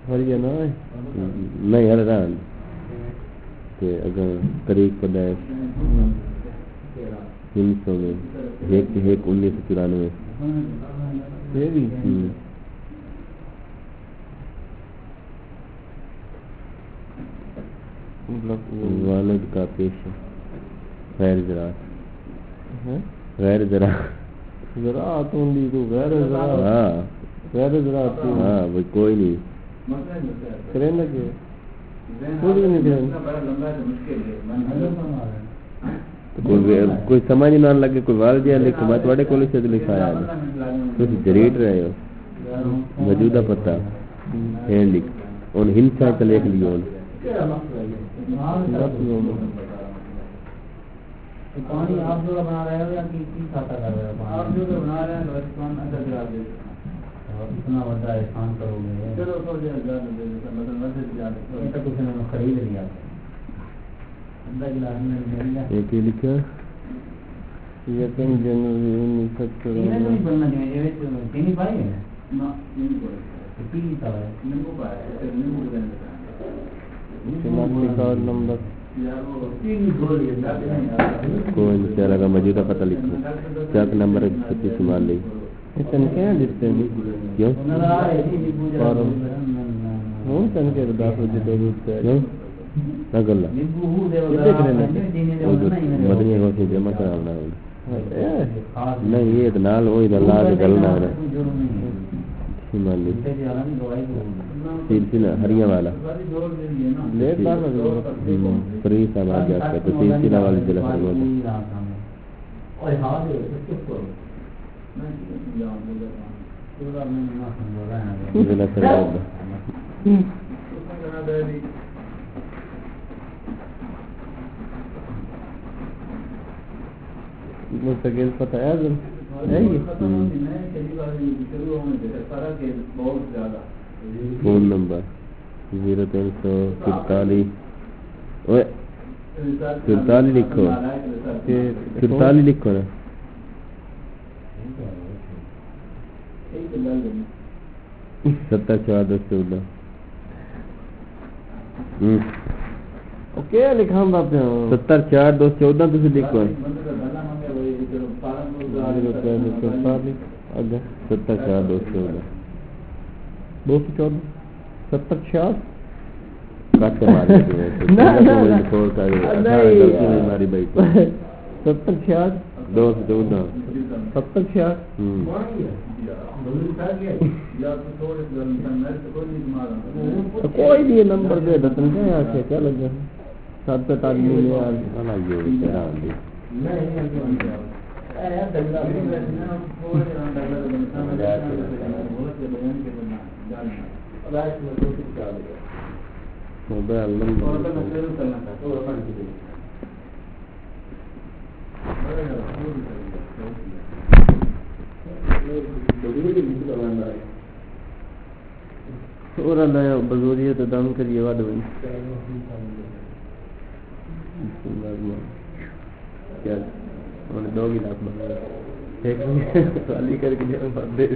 ہریا نہ ہے نہیں ہر ران کہ اگر طریق پیدائش انیس سو میں ایک ایک انیس سو چورانوے والد کا پیشہ غیر زراعت غیر زراعت زراعت ہوندی تو غیر زراعت ہاں غیر زراعت ہاں وہ کوئی نہیں کریں نا کہ کوئی نہیں کریں کوئی سمجھ نہ لگے کوئی والد یا لکھ میں تھوڑے کولج سے لکھایا ہے کچھ جریٹ رہے ہو موجودہ پتہ ہے لکھ ان ہنسا چ لکھ لیو پانی آپ جو بنا رہے ہو یا کی کھاتا کر رہے ہو آپ جو بنا رہے ہیں رستمان اندر جا دے اتنا بڑا احسان کرو گے چلو تو جا دے مطلب مسجد جا دے تو کچھ نہ خرید لیا اندر گلاس میں مل گیا ایک ہی لکھا یقین جنوری انیس سو چورانوے نہیں بننا چاہیے یہ چینی پائی ہے نا نہیں پائی پی تا ہے نیمبو پایا ہے نیمبو دینا شناختی کارڈ نمبر کوئی بیچارہ کا موجودہ پتہ لکھو چاک نمبر چھتی شمال لی چن کے ہیں جستے میں کیوں فارم ہوں چن کے داس وجہ تو روپتے ہیں کیوں نہ گلہ دیکھ رہے ہیں مدنی ہو سے جمع کرانا ہے نہیں یہ اتنال ہوئی تو اللہ کے گلنا ہے شمال لی سلسلہ ہریاں والا فری سامان جاتا تو سلسلہ والی ضلع فرماتا ضلع فرماتا مستقل پتہ ہے فون نمبر زیرو تین سو ترتالیس ترتالیس لکھو ترتالیس لکھو نا ستر چار دس چودہ کیا لکھا باپ ستر چار دو چودہ تھی لکھو ستر چار دو چودہ دو سو چودہ ستر چھیاس کٹ ماری ستر چھیاس دو سو چودہ ستر چھیاس کوئی بھی نمبر دے دتن کیا کیا لگا سات پہ تعلیم لے موبائل اور اللہ بزوری تو دم کریے وڈ بن کیا انہوں دو گلاس بنا ایک سوالی کر کے جب بات دے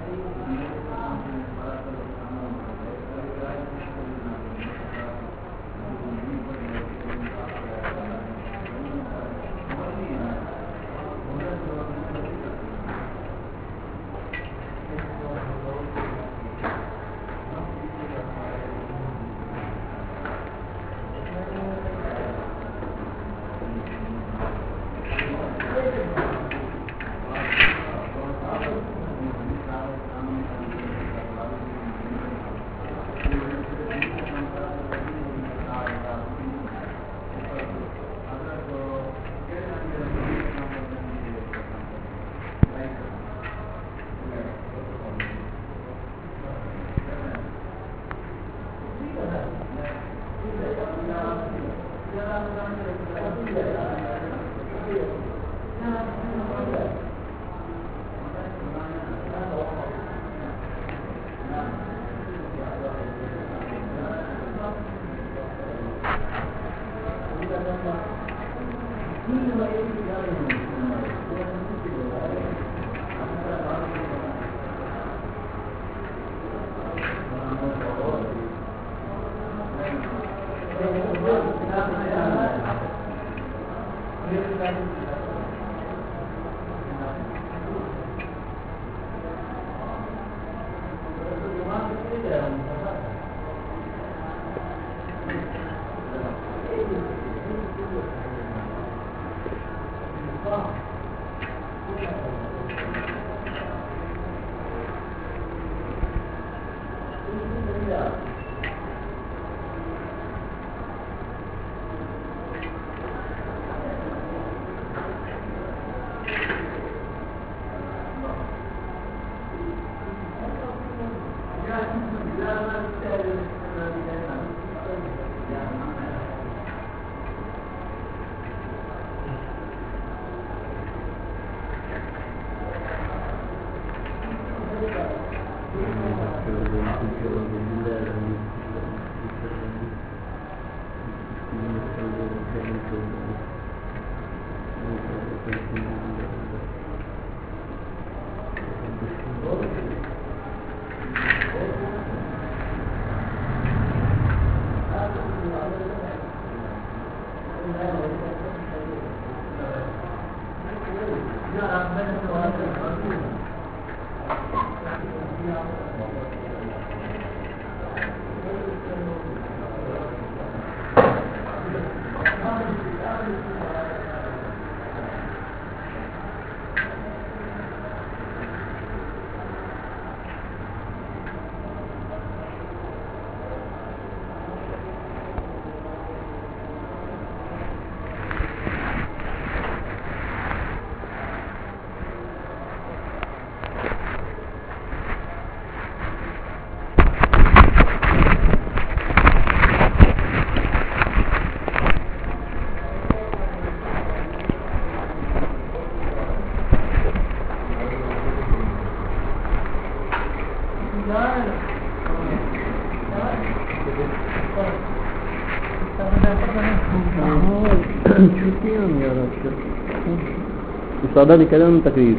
سادہ نکلا ہم تقریر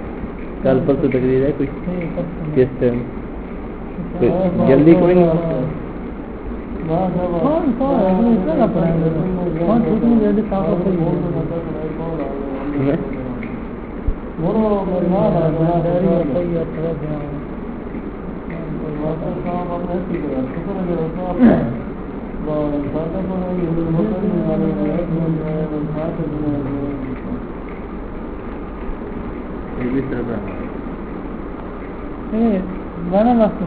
کل پر تو تقریر ہے کوئی کس ٹائم جلدی کوئی نہیں گانا مست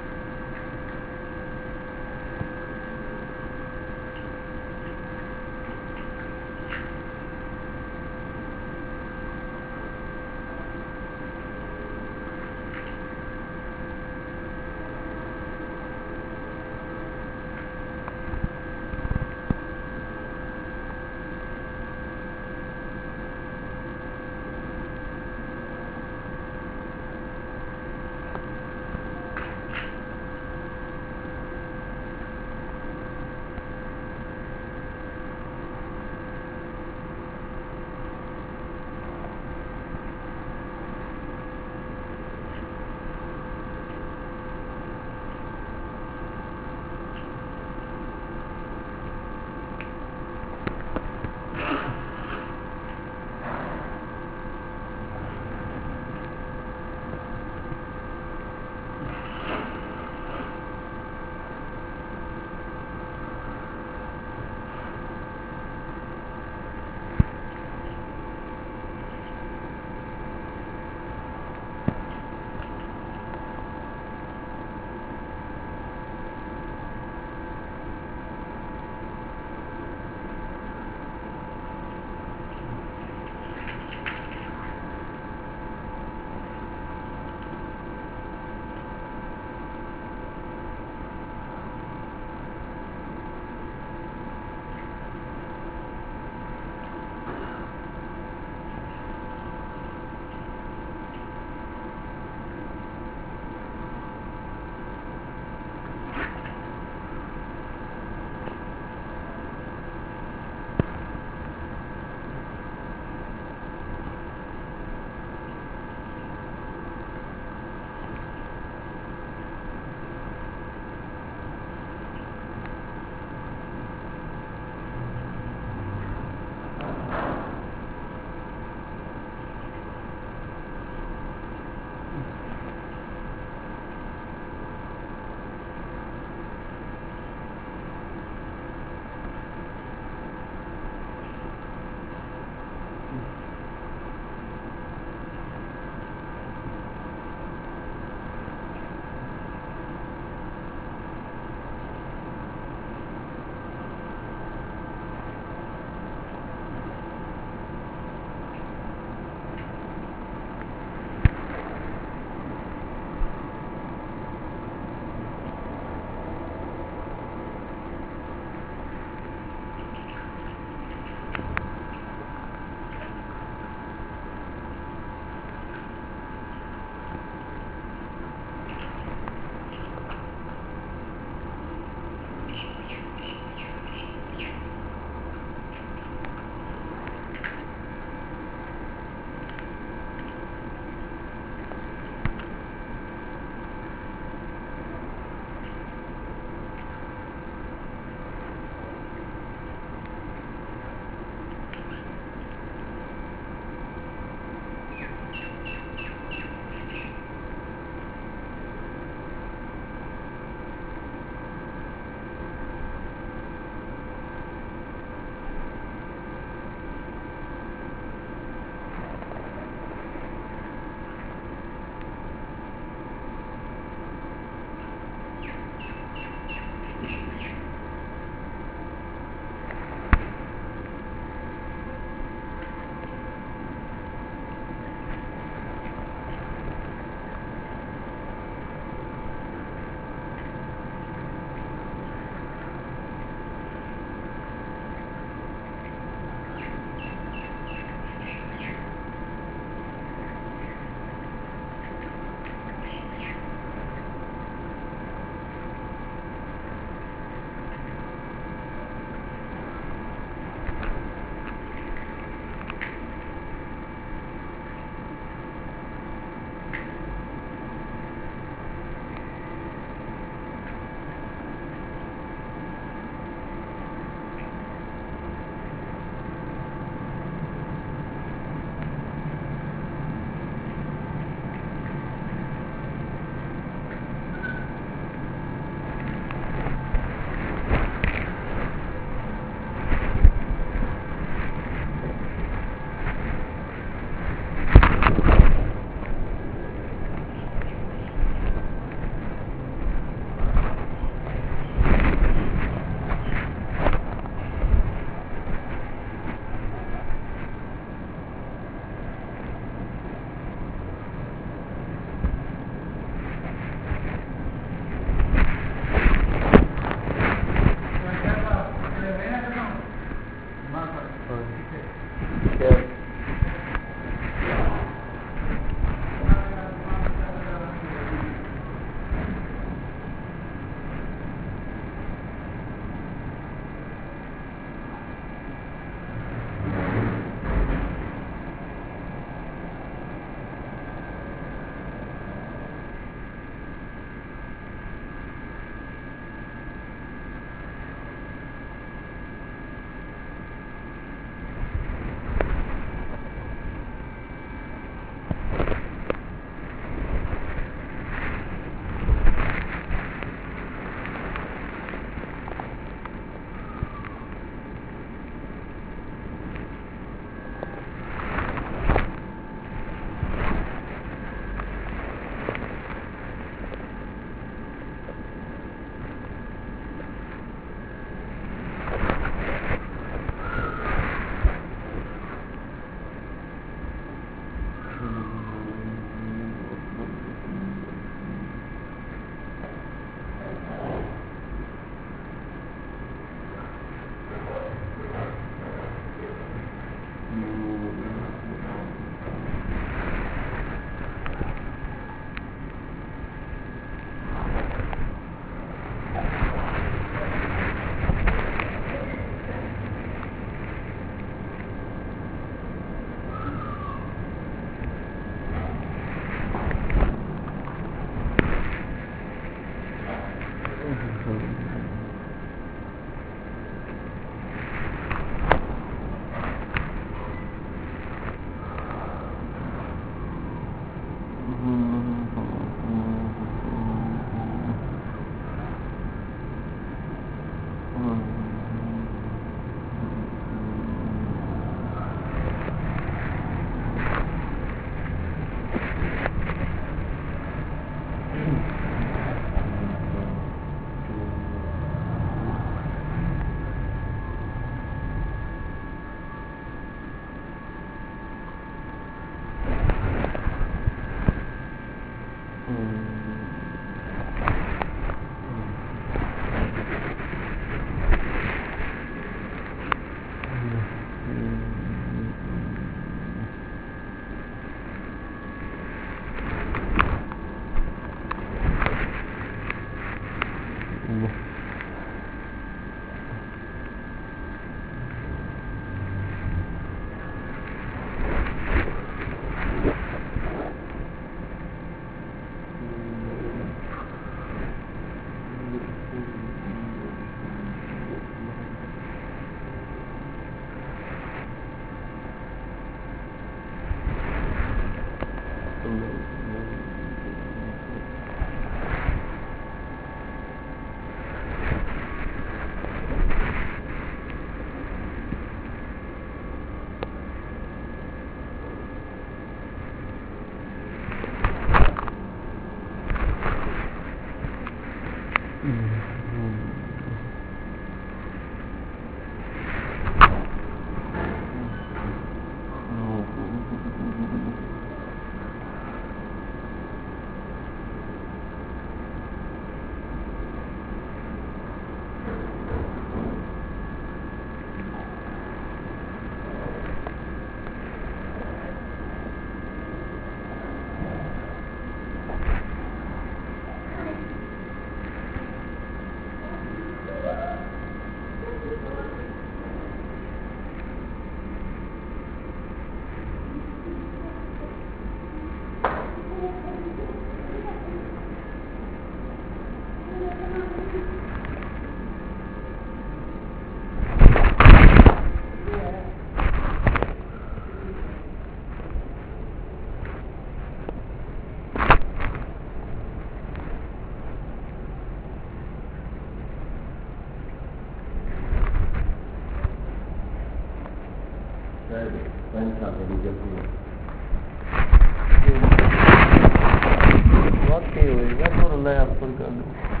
واقعی ہوئی گا تو اللہ آپ کو کر دوں